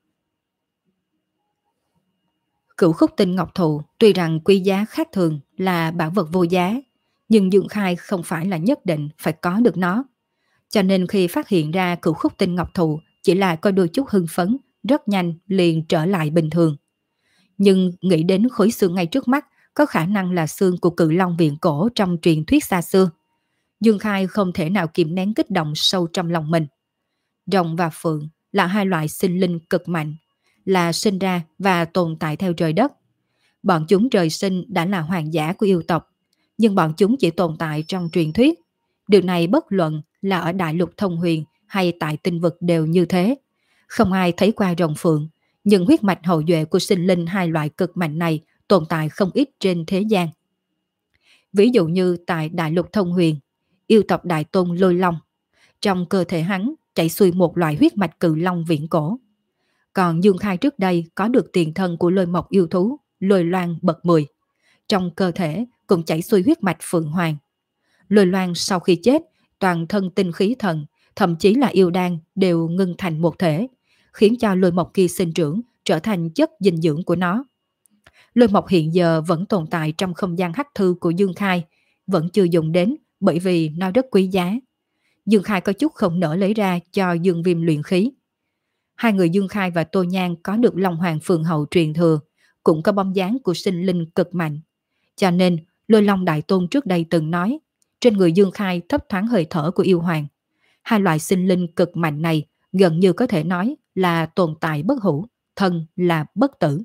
Cửu khúc tinh ngọc thụ tuy rằng quý giá khác thường, là bảo vật vô giá, nhưng Dương Khai không phải là nhất định phải có được nó. Cho nên khi phát hiện ra cửu khúc tinh ngọc thụ chỉ là có đôi chút hưng phấn, rất nhanh liền trở lại bình thường. Nhưng nghĩ đến khối xương ngay trước mắt có khả năng là xương của cự long viễn cổ trong truyền thuyết xa xưa, Dương Khai không thể nào kìm nén kích động sâu trong lòng mình. Rồng và phượng là hai loại sinh linh cực mạnh, là sinh ra và tồn tại theo trời đất. Bọn chúng trời sinh đã là hoàng giả của yêu tộc, nhưng bọn chúng chỉ tồn tại trong truyền thuyết. Điều này bất luận là ở đại lục thông huyền hay tại tinh vực đều như thế. Không ai thấy qua rồng phượng, nhưng huyết mạch hậu duệ của sinh linh hai loại cực mạnh này tồn tại không ít trên thế gian. Ví dụ như tại đại lục thông huyền, yêu tộc đại tôn Lôi Long, trong cơ thể hắn chảy xuôi một loại huyết mạch cự long viễn cổ. Còn Dương Khai trước đây có được tiền thân của lôi mộc yêu thú Lôi Loan bậc mười, trong cơ thể cũng chảy xuôi huyết mạch phượng hoàng. Lôi Loan sau khi chết, toàn thân tinh khí thần, thậm chí là yêu đan đều ngưng thành một thể, khiến cho lôi mộc kia sinh trưởng trở thành chất dinh dưỡng của nó. Lôi mộc hiện giờ vẫn tồn tại trong không gian hắc thư của Dương Khai, vẫn chưa dùng đến bởi vì nó rất quý giá. Dương Khai có chút không nỡ lấy ra cho Dương Viêm luyện khí. Hai người Dương Khai và Tô Nhan có được Long Hoàng Phượng Hậu truyền thừa, cũng có bóng dáng của sinh linh cực mạnh. Cho nên, Lôi Long Đại Tôn trước đây từng nói, trên người Dương Khai thấp thoáng hơi thở của yêu hoàng. Hai loại sinh linh cực mạnh này gần như có thể nói là tồn tại bất hủ, thân là bất tử.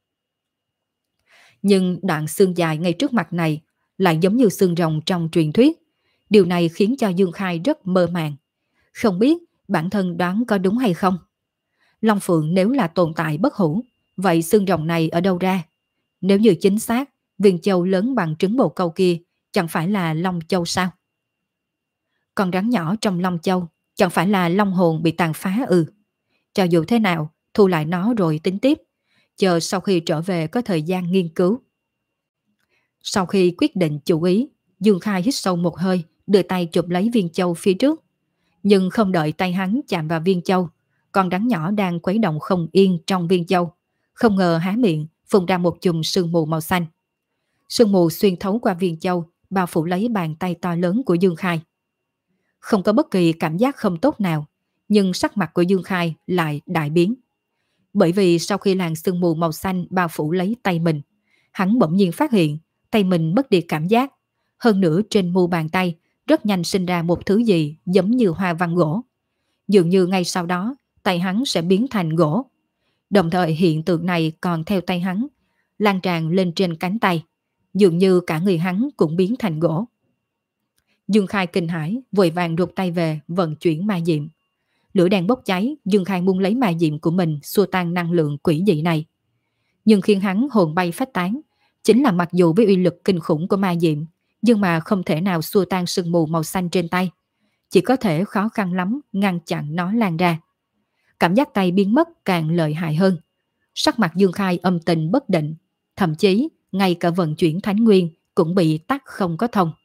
Nhưng đoạn xương dài ngay trước mặt này lại giống như xương rồng trong truyền thuyết. Điều này khiến cho Dương Khai rất mơ màng. Không biết bản thân đoán có đúng hay không? Long Phượng nếu là tồn tại bất hủ, vậy xương rồng này ở đâu ra? Nếu như chính xác, viên châu lớn bằng trứng bồ câu kia chẳng phải là Long Châu sao? Con rắn nhỏ trong Long Châu chẳng phải là long hồn bị tàn phá ư? Cho dù thế nào, thu lại nó rồi tính tiếp, chờ sau khi trở về có thời gian nghiên cứu. Sau khi quyết định chủ ý, Dương Khai hít sâu một hơi, đưa tay chụp lấy viên châu phía trước. Nhưng không đợi tay hắn chạm vào viên châu, con rắn nhỏ đang quấy động không yên trong viên châu, không ngờ há miệng phun ra một chùm sương mù màu xanh. Sương mù xuyên thấu qua viên châu, bao phủ lấy bàn tay to lớn của Dương Khai. Không có bất kỳ cảm giác không tốt nào, nhưng sắc mặt của Dương Khai lại đại biến. Bởi vì sau khi làn sương mù màu xanh bao phủ lấy tay mình, hắn bỗng nhiên phát hiện tay mình mất đi cảm giác. Hơn nữa trên mu bàn tay rất nhanh sinh ra một thứ gì giống như hoa văn gỗ. Dường như ngay sau đó tay hắn sẽ biến thành gỗ. Đồng thời hiện tượng này còn theo tay hắn lan tràn lên trên cánh tay, dường như cả người hắn cũng biến thành gỗ. Dương Khai kinh hãi, vội vàng rụt tay về vận chuyển ma diệm. Lửa đang bốc cháy, Dương Khai muốn lấy ma diệm của mình xua tan năng lượng quỷ dị này. Nhưng khiến hắn hồn bay phách tán, chính là mặc dù với uy lực kinh khủng của ma diệm, nhưng mà không thể nào xua tan sương mù màu xanh trên tay. Chỉ có thể khó khăn lắm ngăn chặn nó lan ra. Cảm giác tay biến mất càng lợi hại hơn. Sắc mặt Dương Khai âm tình bất định, thậm chí ngay cả vận chuyển thánh nguyên cũng bị tắc không có thông.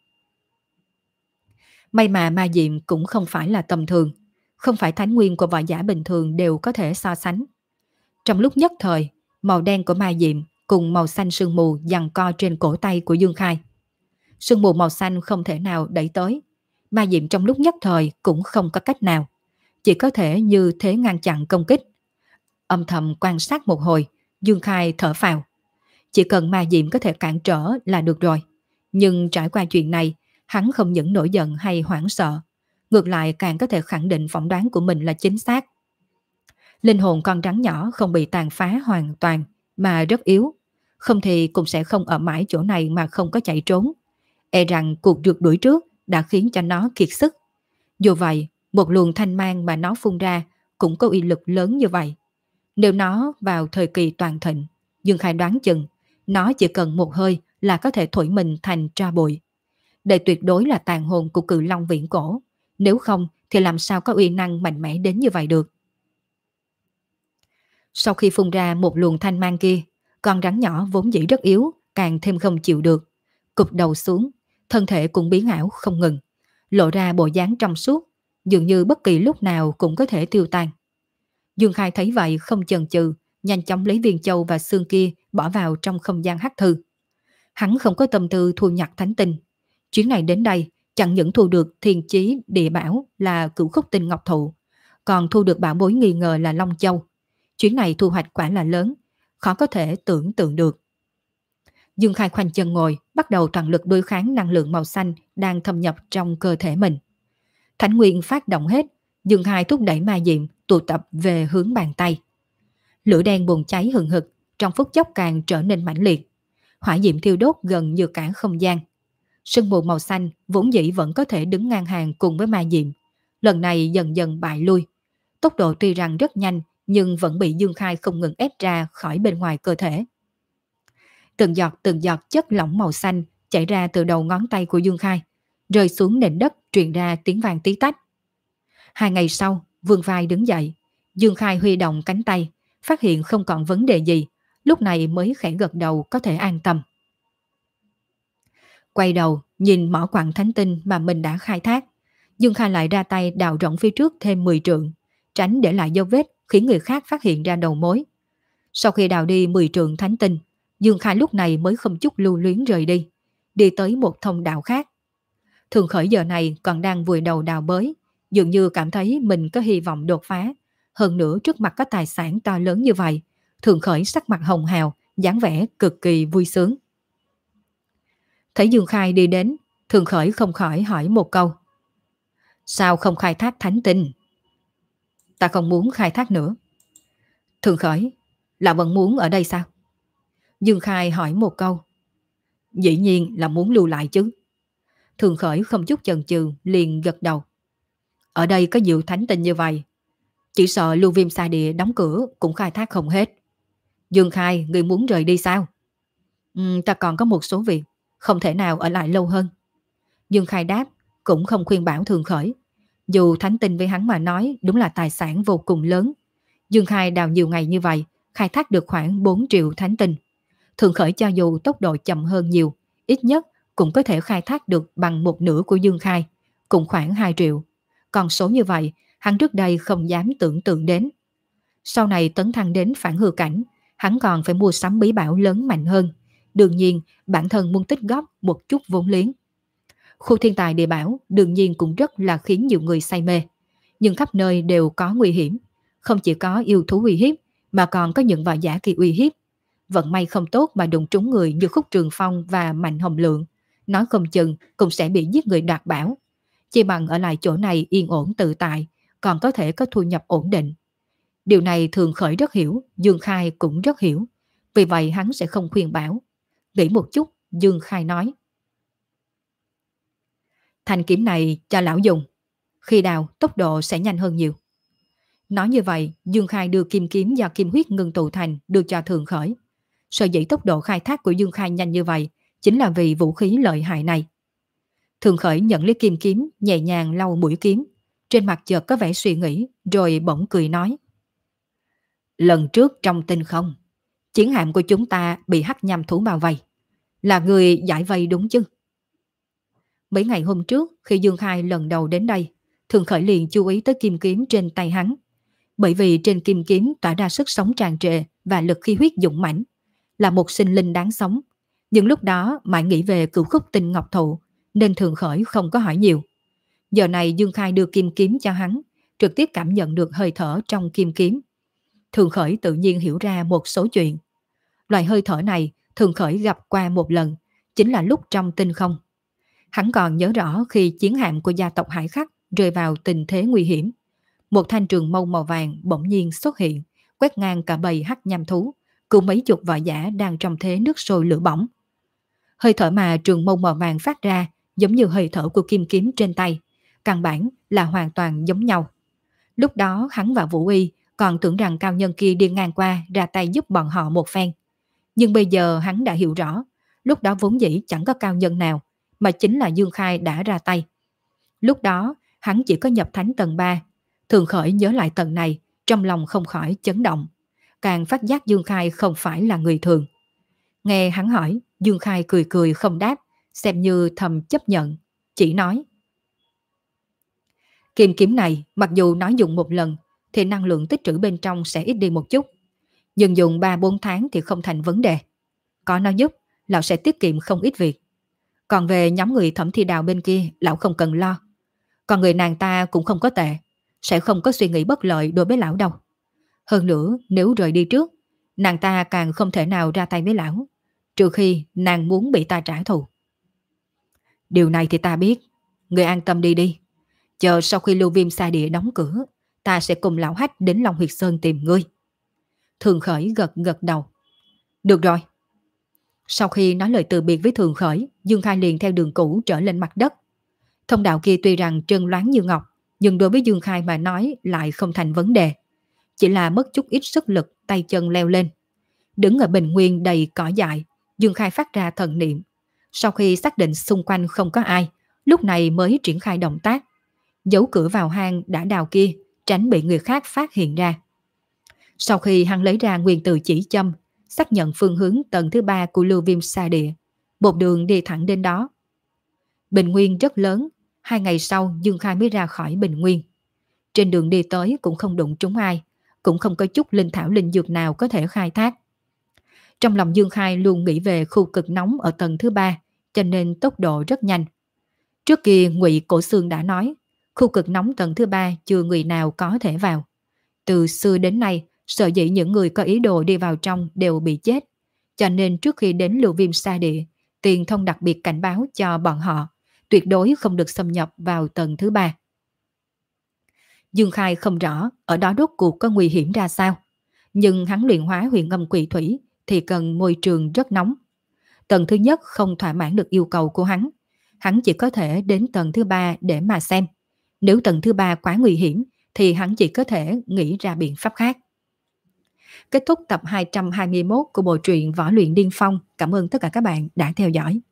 May mà ma diệm cũng không phải là tầm thường, không phải thánh nguyên của võ giả bình thường đều có thể so sánh. Trong lúc nhất thời, màu đen của ma diệm cùng màu xanh sương mù giằng co trên cổ tay của Dương Khai. Sương mù màu xanh không thể nào đẩy tới, ma diệm trong lúc nhất thời cũng không có cách nào, chỉ có thể như thế ngăn chặn công kích. Âm thầm quan sát một hồi, Dương Khai thở phào. Chỉ cần ma diệm có thể cản trở là được rồi. Nhưng trải qua chuyện này, hắn không những nổi giận hay hoảng sợ, ngược lại càng có thể khẳng định phỏng đoán của mình là chính xác. Linh hồn con rắn nhỏ không bị tàn phá hoàn toàn, mà rất yếu. Không thì cũng sẽ không ở mãi chỗ này mà không có chạy trốn. E rằng cuộc rượt đuổi trước đã khiến cho nó kiệt sức. Dù vậy, một luồng thanh mang mà nó phun ra cũng có uy lực lớn như vậy. Nếu nó vào thời kỳ toàn thịnh, Dương Khai đoán chừng, nó chỉ cần một hơi là có thể thổi mình thành tro bụi. Đây tuyệt đối là tàn hồn của cự long viễn cổ. Nếu không thì làm sao có uy năng mạnh mẽ đến như vậy được. Sau khi phun ra một luồng thanh mang kia, con rắn nhỏ vốn dĩ rất yếu, càng thêm không chịu được. Cụp đầu xuống, thân thể cũng biến ảo không ngừng, lộ ra bộ dáng trong suốt, dường như bất kỳ lúc nào cũng có thể tiêu tan. Dương Khai thấy vậy không chần chừ, nhanh chóng lấy viên châu và xương kia bỏ vào trong không gian hắc thư. Hắn không có tâm tư thu nhặt thánh tinh. Chuyến này đến đây, chẳng những thu được thiên chí địa bảo là cửu khúc tinh ngọc thụ, còn thu được bảo bối nghi ngờ là Long Châu. Chuyến này thu hoạch quả là lớn, khó có thể tưởng tượng được. Dương Khai khoanh chân ngồi, bắt đầu toàn lực đối kháng năng lượng màu xanh đang thâm nhập trong cơ thể mình. Thánh nguyên phát động hết, Dương Khai thúc đẩy ma diệm tụ tập về hướng bàn tay. Lửa đen bùng cháy hừng hực, trong phút chốc càng trở nên mãnh liệt. Hỏa diệm thiêu đốt gần như cả không gian. Sương mù màu xanh vốn dĩ vẫn có thể đứng ngang hàng cùng với ma diệm, lần này dần dần bại lui. Tốc độ tuy rằng rất nhanh, nhưng vẫn bị Dương Khai không ngừng ép ra khỏi bên ngoài cơ thể. Từng giọt từng giọt chất lỏng màu xanh chảy ra từ đầu ngón tay của Dương Khai, rơi xuống nền đất truyền ra tiếng vang tí tách. Hai ngày sau, Vương Vai đứng dậy, Dương Khai huy động cánh tay, phát hiện không còn vấn đề gì, lúc này mới khẽ gật đầu có thể an tâm. Quay đầu, nhìn mỏ quặng thánh tinh mà mình đã khai thác, Dương Khai lại ra tay đào rộng phía trước thêm mười trượng, tránh để lại dấu vết khiến người khác phát hiện ra đầu mối. Sau khi đào đi mười trượng thánh tinh, Dương Khai lúc này mới không chút lưu luyến rời đi, đi tới một thông đạo khác. Thường Khởi giờ này còn đang vùi đầu đào bới, dường như cảm thấy mình có hy vọng đột phá. Hơn nữa trước mặt có tài sản to lớn như vậy, Thường Khởi sắc mặt hồng hào, dáng vẻ cực kỳ vui sướng. Thấy Dương Khai đi đến, Thường Khởi không khỏi hỏi một câu. Sao không khai thác thánh tinh? Ta không muốn khai thác nữa. Thường Khởi, là vẫn muốn ở đây sao? Dương Khai hỏi một câu. Dĩ nhiên là muốn lưu lại chứ. Thường Khởi không chút chần chừ liền gật đầu. Ở đây có nhiều thánh tinh như vậy, chỉ sợ Lưu Viêm Sa Địa đóng cửa cũng khai thác không hết. Dương Khai, người muốn rời đi sao? Ừ, ta còn có một số việc, không thể nào ở lại lâu hơn. Dương Khai đáp, cũng không khuyên bảo Thường Khởi. Dù thánh tinh với hắn mà nói đúng là tài sản vô cùng lớn. Dương Khai đào nhiều ngày như vậy, khai thác được khoảng bốn triệu thánh tinh. Thường Khởi cho dù tốc độ chậm hơn nhiều, ít nhất cũng có thể khai thác được bằng một nửa của Dương Khai, cùng khoảng hai triệu. Còn số như vậy, hắn trước đây không dám tưởng tượng đến. Sau này tấn thăng đến phản hư cảnh, hắn còn phải mua sắm bí bảo lớn mạnh hơn. Đương nhiên, bản thân muốn tích góp một chút vốn liếng. Khu thiên tài địa bảo đương nhiên cũng rất là khiến nhiều người say mê. Nhưng khắp nơi đều có nguy hiểm. Không chỉ có yêu thú uy hiếp, mà còn có những võ giả kỳ uy hiếp. Vận may không tốt mà đụng trúng người như Khúc Trường Phong và Mạnh Hồng Lượng, nói không chừng cũng sẽ bị giết người đoạt bảo. Chỉ bằng ở lại chỗ này yên ổn tự tại, còn có thể có thu nhập ổn định. Điều này Thường Khởi rất hiểu, Dương Khai cũng rất hiểu. Vì vậy hắn sẽ không khuyên bảo. Nghĩ một chút, Dương Khai nói. Thanh kiếm này cho lão dùng. Khi đào tốc độ sẽ nhanh hơn nhiều. Nói như vậy, Dương Khai đưa kim kiếm do kim huyết ngưng tụ thành đưa cho Thường Khởi. Sở dĩ tốc độ khai thác của Dương Khai nhanh như vậy chính là vì vũ khí lợi hại này. Thường Khởi nhận lấy kim kiếm, nhẹ nhàng lau mũi kiếm. Trên mặt chợt có vẻ suy nghĩ, rồi bỗng cười nói. Lần trước trong tinh không, chiến hạm của chúng ta bị hắc nham thú bao vây. Là người giải vây đúng chứ? Mấy ngày hôm trước, khi Dương Khai lần đầu đến đây, Thường Khởi liền chú ý tới kim kiếm trên tay hắn. Bởi vì trên kim kiếm tỏa ra sức sống tràn trề và lực khí huyết dũng mãnh, là một sinh linh đáng sống. Nhưng lúc đó mãi nghĩ về cửu khúc tinh ngọc thụ, nên Thường Khởi không có hỏi nhiều. Giờ này Dương Khai đưa kim kiếm cho hắn, trực tiếp cảm nhận được hơi thở trong kim kiếm. Thường Khởi tự nhiên hiểu ra một số chuyện. Loại hơi thở này Thường Khởi gặp qua một lần, chính là lúc trong tinh không. Hắn còn nhớ rõ khi chiến hạm của gia tộc Hải Khắc rơi vào tình thế nguy hiểm. Một thanh trường mâu màu vàng bỗng nhiên xuất hiện, quét ngang cả bầy hắc nham thú, cứu mấy chục võ giả đang trong thế nước sôi lửa bỏng. Hơi thở mà trường mâu màu vàng phát ra giống như hơi thở của kim kiếm trên tay, căn bản là hoàn toàn giống nhau. Lúc đó hắn và Vũ Y còn tưởng rằng cao nhân kia đi ngang qua ra tay giúp bọn họ một phen. Nhưng bây giờ hắn đã hiểu rõ, lúc đó vốn dĩ chẳng có cao nhân nào, mà chính là Dương Khai đã ra tay. Lúc đó hắn chỉ có nhập thánh tầng ba. Thường Khởi nhớ lại tầng này, trong lòng không khỏi chấn động, càng phát giác Dương Khai không phải là người thường. Nghe hắn hỏi, Dương Khai cười cười không đáp, xem như thầm chấp nhận, chỉ nói. Kim kiếm này mặc dù nói dùng một lần thì năng lượng tích trữ bên trong sẽ ít đi một chút, nhưng dùng ba bốn tháng thì không thành vấn đề. Có nó giúp, lão sẽ tiết kiệm không ít việc. Còn về nhóm người Thẩm Thi Đào bên kia, lão không cần lo. Còn người nàng ta cũng không có tệ, sẽ không có suy nghĩ bất lợi đối với lão đâu. Hơn nữa, nếu rời đi trước, nàng ta càng không thể nào ra tay với lão, trừ khi nàng muốn bị ta trả thù. Điều này thì ta biết, người an tâm đi đi. Chờ sau khi Lưu Viêm Sa Địa đóng cửa, ta sẽ cùng lão Hách đến Long Huyệt Sơn tìm ngươi. Thường Khởi gật gật đầu. Được rồi. Sau khi nói lời từ biệt với Thường Khởi, Dương Khai liền theo đường cũ trở lên mặt đất. Thông đạo kia tuy rằng trơn loáng như ngọc, nhưng đối với Dương Khai mà nói lại không thành vấn đề. Chỉ là mất chút ít sức lực, tay chân leo lên. Đứng ở bình nguyên đầy cỏ dại, Dương Khai phát ra thần niệm. Sau khi xác định xung quanh không có ai, lúc này mới triển khai động tác. Giấu cửa vào hang đã đào kia, tránh bị người khác phát hiện ra. Sau khi hắn lấy ra nguyên tử chỉ châm, xác nhận phương hướng tầng thứ ba của Lưu Viêm Sa Địa, một đường đi thẳng đến đó. Bình nguyên rất lớn, hai ngày sau Dương Khai mới ra khỏi bình nguyên. Trên đường đi tới cũng không đụng trúng ai, cũng không có chút linh thảo linh dược nào có thể khai thác. Trong lòng Dương Khai luôn nghĩ về khu cực nóng ở tầng thứ ba, cho nên tốc độ rất nhanh. Trước kia Ngụy Cổ Xương đã nói, khu cực nóng tầng thứ ba chưa người nào có thể vào. Từ xưa đến nay, sợ dĩ những người có ý đồ đi vào trong đều bị chết. Cho nên trước khi đến Lưu Viêm Sa Địa, Tiền Thông đặc biệt cảnh báo cho bọn họ, tuyệt đối không được xâm nhập vào tầng thứ ba. Dương Khai không rõ ở đó rốt cuộc có nguy hiểm ra sao, nhưng hắn luyện hóa huyền ngâm quỷ thủy thì cần môi trường rất nóng. Tầng thứ nhất không thỏa mãn được yêu cầu của hắn, hắn chỉ có thể đến tầng thứ ba để mà xem. Nếu tầng thứ ba quá nguy hiểm thì hắn chỉ có thể nghĩ ra biện pháp khác. Kết thúc tập hai trăm hai mươi mốt của bộ truyện Võ Luyện Điên Phong. Cảm ơn tất cả các bạn đã theo dõi.